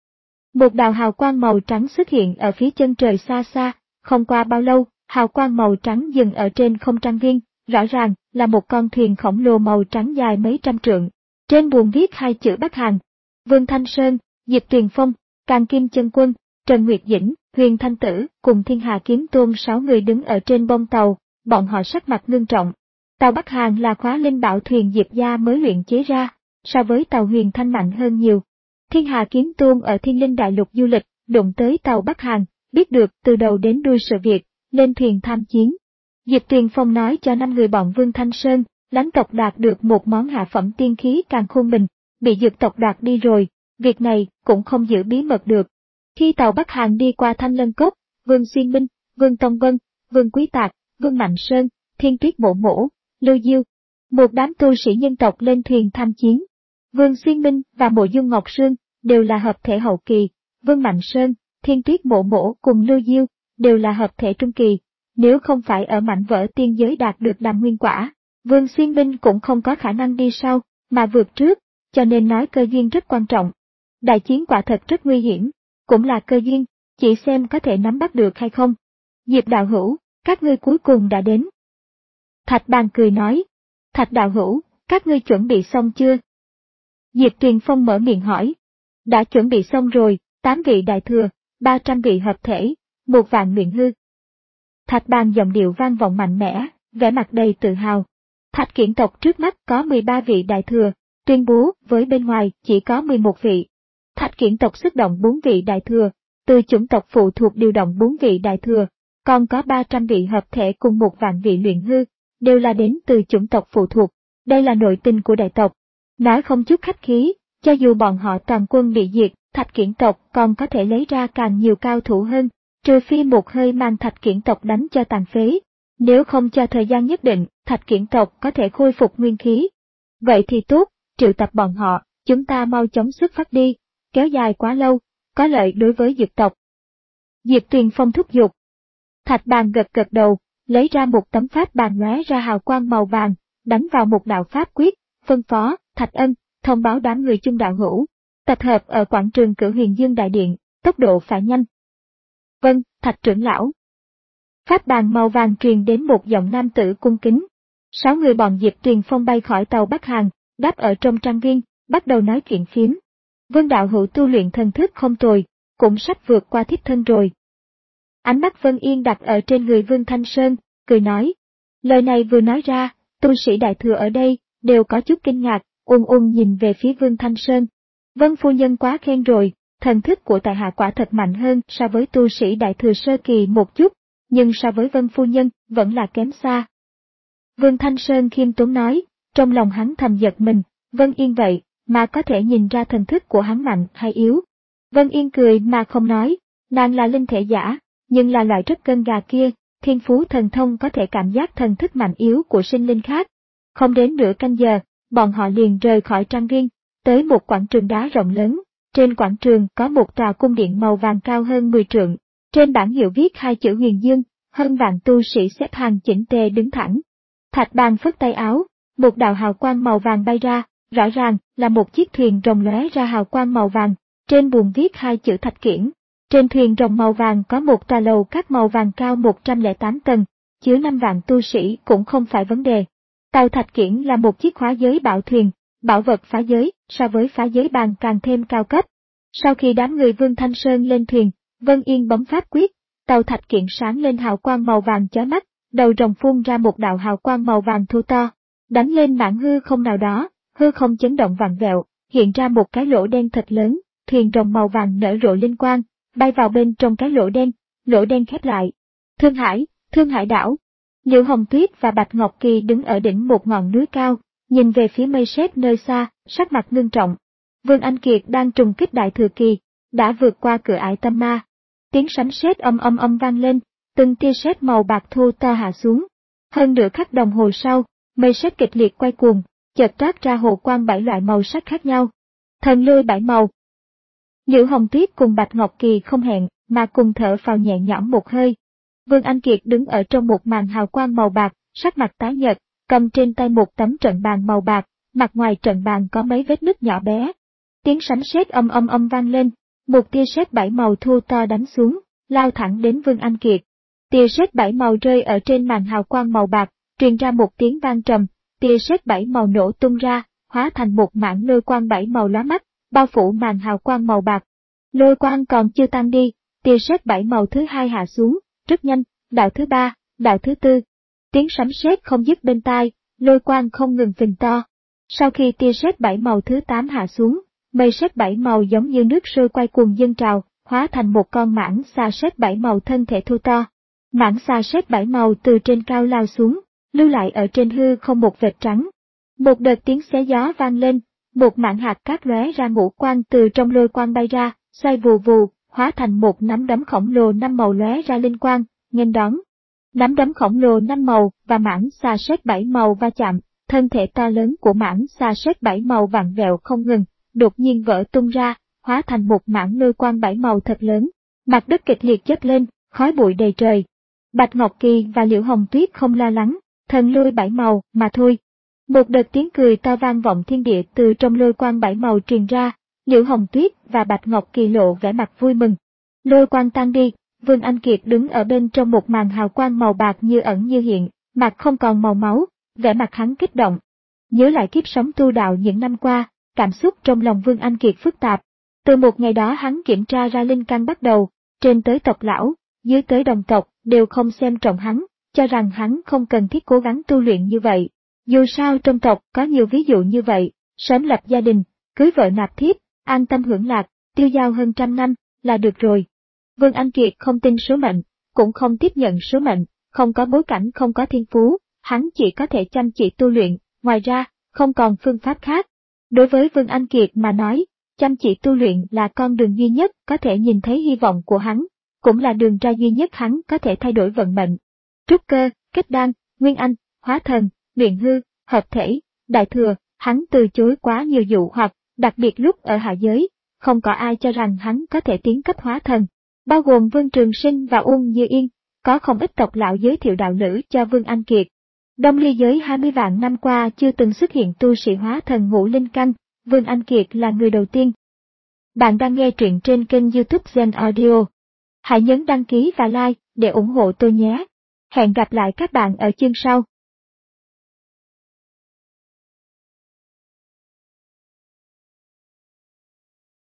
Một đạo hào quang màu trắng xuất hiện ở phía chân trời xa xa, không qua bao lâu, hào quang màu trắng dừng ở trên không trang viên, rõ ràng là một con thuyền khổng lồ màu trắng dài mấy trăm trượng. Trên buồng viết hai chữ Bắc Hàn. Vương Thanh Sơn, Diệp Tuyền Phong, Càn Kim Chân Quân, Trần Nguyệt Dĩnh, Huyền Thanh Tử cùng Thiên Hà Kiếm Tôn sáu người đứng ở trên bông tàu, bọn họ sắc mặt ngưng trọng. Tàu Bắc Hàn là khóa linh bảo thuyền Diệp gia mới luyện chế ra, so với tàu Huyền Thanh mạnh hơn nhiều. Thiên Hà Kiếm Tôn ở Thiên Linh Đại Lục du lịch, đụng tới tàu Bắc Hàn, biết được từ đầu đến đuôi sự việc, lên thuyền tham chiến. Diệp Tuyền Phong nói cho năm người bọn Vương Thanh Sơn, lãnh tộc đoạt được một món hạ phẩm tiên khí càn khôn bình, bị dược tộc đoạt đi rồi, việc này cũng không giữ bí mật được. Khi tàu Bắc Hàn đi qua Thanh Lân Cốc, Vương Xuyên Minh, Vương Tông Vân, Vương Quý Tạc, Vương Mạnh Sơn, Thiên Tuyết Mộ Mộ, Lưu Diêu, một đám tu sĩ nhân tộc lên thuyền tham chiến. Vương Xuyên Minh và Mộ Dung Ngọc Sương đều là hợp thể hậu kỳ, Vương Mạnh Sơn, Thiên Tuyết Mộ Mộ cùng Lưu Diêu đều là hợp thể trung kỳ. Nếu không phải ở mảnh vỡ tiên giới đạt được đàm nguyên quả, Vương Xuyên Minh cũng không có khả năng đi sau, mà vượt trước, cho nên nói cơ duyên rất quan trọng. Đại chiến quả thật rất nguy hiểm, cũng là cơ duyên, chỉ xem có thể nắm bắt được hay không. Diệp đạo hữu, các ngươi cuối cùng đã đến. Thạch Bàn cười nói, Thạch đạo hữu, các ngươi chuẩn bị xong chưa? Diệp Tuyền Phong mở miệng hỏi, đã chuẩn bị xong rồi, tám vị đại thừa, ba trăm vị hợp thể, một vạn luyện hư. Thạch Bàn giọng điệu vang vọng mạnh mẽ, vẻ mặt đầy tự hào. Thạch Kiển tộc trước mắt có mười ba vị đại thừa, tuyên bố với bên ngoài chỉ có mười một vị. Thạch Kiển tộc xuất động bốn vị đại thừa, từ chủng tộc phụ thuộc điều động bốn vị đại thừa, còn có ba trăm vị hợp thể cùng một vạn vị luyện hư, đều là đến từ chủng tộc phụ thuộc. Đây là nội tình của đại tộc. Nói không chút khách khí, cho dù bọn họ toàn quân bị diệt, Thạch Kiển tộc còn có thể lấy ra càng nhiều cao thủ hơn, trừ phi một hơi mang Thạch Kiển tộc đánh cho tàn phế. Nếu không cho thời gian nhất định, Thạch Kiển tộc có thể khôi phục nguyên khí. Vậy thì tốt, triệu tập bọn họ, chúng ta mau chóng xuất phát đi, kéo dài quá lâu, có lợi đối với Dược tộc. Diệp Tuyền Phong thúc giục. Thạch Bàn gật gật đầu, lấy ra một tấm pháp bàn lóe ra hào quang màu vàng, đánh vào một đạo pháp quyết, phân phó, Thạch Ân, thông báo đám người chung đạo hữu, tập hợp ở quảng trường Cửu Huyền Dương Đại Điện, tốc độ phải nhanh. Vâng, Thạch trưởng lão. Pháp bàn màu vàng truyền đến một giọng nam tử cung kính. Sáu người bọn Diệp Tuyền Phong bay khỏi tàu Bắc Hàn, đáp ở trong trang viên, bắt đầu nói chuyện phiếm. Vương đạo hữu tu luyện thần thức không tồi, cũng sắp vượt qua thiếp thân rồi. Ánh mắt Vân Yên đặt ở trên người Vương Thanh Sơn, cười nói. Lời này vừa nói ra, tu sĩ đại thừa ở đây, đều có chút kinh ngạc, ung ung nhìn về phía Vương Thanh Sơn. Vân phu nhân quá khen rồi, thần thức của tại hạ quả thật mạnh hơn so với tu sĩ đại thừa sơ kỳ một chút, nhưng so với Vân phu nhân, vẫn là kém xa. Vương Thanh Sơn khiêm tốn nói, trong lòng hắn thầm giật mình, Vân Yên vậy, mà có thể nhìn ra thần thức của hắn mạnh hay yếu. Vân Yên cười mà không nói, nàng là linh thể giả, nhưng là loại rất cân gà kia, thiên phú thần thông có thể cảm giác thần thức mạnh yếu của sinh linh khác. Không đến nửa canh giờ, bọn họ liền rời khỏi trang viên, tới một quảng trường đá rộng lớn. Trên quảng trường có một tòa cung điện màu vàng cao hơn mười trượng, trên bảng hiệu viết hai chữ Huyền Dương, hơn vạn tu sĩ xếp hàng chỉnh tề đứng thẳng. Thạch Bàn phất tay áo, một đạo hào quang màu vàng bay ra, rõ ràng là một chiếc thuyền rồng lóe ra hào quang màu vàng, trên buồng viết hai chữ Thạch Kiển. Trên thuyền rồng màu vàng có một tòa lầu các màu vàng cao một trăm lẻ tám tầng, chứa năm vạn tu sĩ cũng không phải vấn đề. Tàu Thạch Kiển là một chiếc hóa giới bảo thuyền, bảo vật phá giới, so với phá giới bàn càng thêm cao cấp. Sau khi đám người Vương Thanh Sơn lên thuyền, Vân Yên bấm pháp quyết, tàu Thạch Kiển sáng lên hào quang màu vàng chói mắt, đầu rồng phun ra một đạo hào quang màu vàng thu to, đánh lên mảng hư không nào đó, hư không chấn động vặn vẹo, hiện ra một cái lỗ đen thật lớn, thuyền rồng màu vàng nở rộ linh quang, bay vào bên trong cái lỗ đen, lỗ đen khép lại. Thương Hải, Thương Hải đảo. Liễu Hồng Tuyết và Bạch Ngọc Kỳ đứng ở đỉnh một ngọn núi cao, nhìn về phía mây sét nơi xa, sắc mặt ngưng trọng. Vương Anh Kiệt đang trùng kích đại thừa kỳ, đã vượt qua cửa ải tâm ma. Tiếng sấm sét âm âm âm vang lên, từng tia sét màu bạc thu to hạ xuống. Hơn nửa khắc đồng hồ sau, mây sét kịch liệt quay cuồng, chợt toát ra hồ quang bảy loại màu sắc khác nhau. Thần lôi bảy màu. Liễu Hồng Tuyết cùng Bạch Ngọc Kỳ không hẹn, mà cùng thở phào nhẹ nhõm một hơi. Vương Anh Kiệt đứng ở trong một màn hào quang màu bạc, sắc mặt tái nhợt, cầm trên tay một tấm trận bàn màu bạc, mặt ngoài trận bàn có mấy vết nứt nhỏ bé. Tiếng sấm sét âm âm âm vang lên, một tia sét bảy màu thu to đánh xuống, lao thẳng đến Vương Anh Kiệt. Tia sét bảy màu rơi ở trên màn hào quang màu bạc, truyền ra một tiếng vang trầm, tia sét bảy màu nổ tung ra, hóa thành một mảng lôi quang bảy màu lóa mắt, bao phủ màn hào quang màu bạc. Lôi quang còn chưa tan đi, tia sét bảy màu thứ hai hạ xuống, rất nhanh, đạo thứ ba, đạo thứ tư. Tiếng sấm sét không dứt bên tai, lôi quang không ngừng phình to. Sau khi tia sét bảy màu thứ tám hạ xuống, mây sét bảy màu giống như nước sôi quay cuồng dâng trào, hóa thành một con mãng xà sét bảy màu thân thể thu to. Mãng xà sét bảy màu từ trên cao lao xuống, lưu lại ở trên hư không một vệt trắng. Một đợt tiếng xé gió vang lên, một mảng hạt cát lóe ra ngũ quang từ trong lôi quang bay ra, xoay vù vù, hóa thành một nắm đấm khổng lồ năm màu lóe ra linh quang, nghênh đón. Nắm đấm khổng lồ năm màu và mảng xà sét bảy màu va chạm, thân thể to lớn của mảng xà sét bảy màu vặn vẹo không ngừng, đột nhiên vỡ tung ra, hóa thành một mảng lôi quang bảy màu thật lớn. Mặt đất kịch liệt chớp lên, khói bụi đầy trời. Bạch Ngọc Kỳ và Liễu Hồng Tuyết không lo lắng, thần lôi bảy màu mà thôi. Một đợt tiếng cười to vang vọng thiên địa từ trong lôi quang bảy màu truyền ra, Liễu Hồng Tuyết và Bạch Ngọc Kỳ lộ vẻ mặt vui mừng. Lôi quang tan đi, Vương Anh Kiệt đứng ở bên trong một màn hào quang màu bạc như ẩn như hiện, mặt không còn màu máu, vẻ mặt hắn kích động. Nhớ lại kiếp sống tu đạo những năm qua, cảm xúc trong lòng Vương Anh Kiệt phức tạp. Từ một ngày đó hắn kiểm tra ra linh căn bắt đầu, trên tới tộc lão, dưới tới đồng tộc, đều không xem trọng hắn, cho rằng hắn không cần thiết cố gắng tu luyện như vậy. Dù sao trong tộc có nhiều ví dụ như vậy, sớm lập gia đình, cưới vợ nạp thiếp, an tâm hưởng lạc, tiêu dao hơn trăm năm, là được rồi. Vương Anh Kiệt không tin số mệnh, cũng không tiếp nhận số mệnh, không có bối cảnh không có thiên phú, hắn chỉ có thể chăm chỉ tu luyện, ngoài ra, không còn phương pháp khác. Đối với Vương Anh Kiệt mà nói, chăm chỉ tu luyện là con đường duy nhất có thể nhìn thấy hy vọng của hắn, cũng là đường ra duy nhất hắn có thể thay đổi vận mệnh. Trúc cơ, kết đan, nguyên anh, hóa thần, luyện hư, hợp thể, đại thừa, hắn từ chối quá nhiều dụ hoặc, đặc biệt lúc ở hạ giới, không có ai cho rằng hắn có thể tiến cấp hóa thần. Bao gồm Vương Trường Sinh và Uông Như Yên, có không ít tộc lão giới thiệu đạo lữ cho Vương Anh Kiệt. Đông Ly giới hai mươi vạn năm qua chưa từng xuất hiện tu sĩ hóa thần ngũ linh căn, Vương Anh Kiệt là người đầu tiên. Bạn đang nghe truyện trên kênh YouTube Zen Audio. Hãy nhấn đăng ký và like để ủng hộ tôi nhé. Hẹn gặp lại các bạn ở chương sau.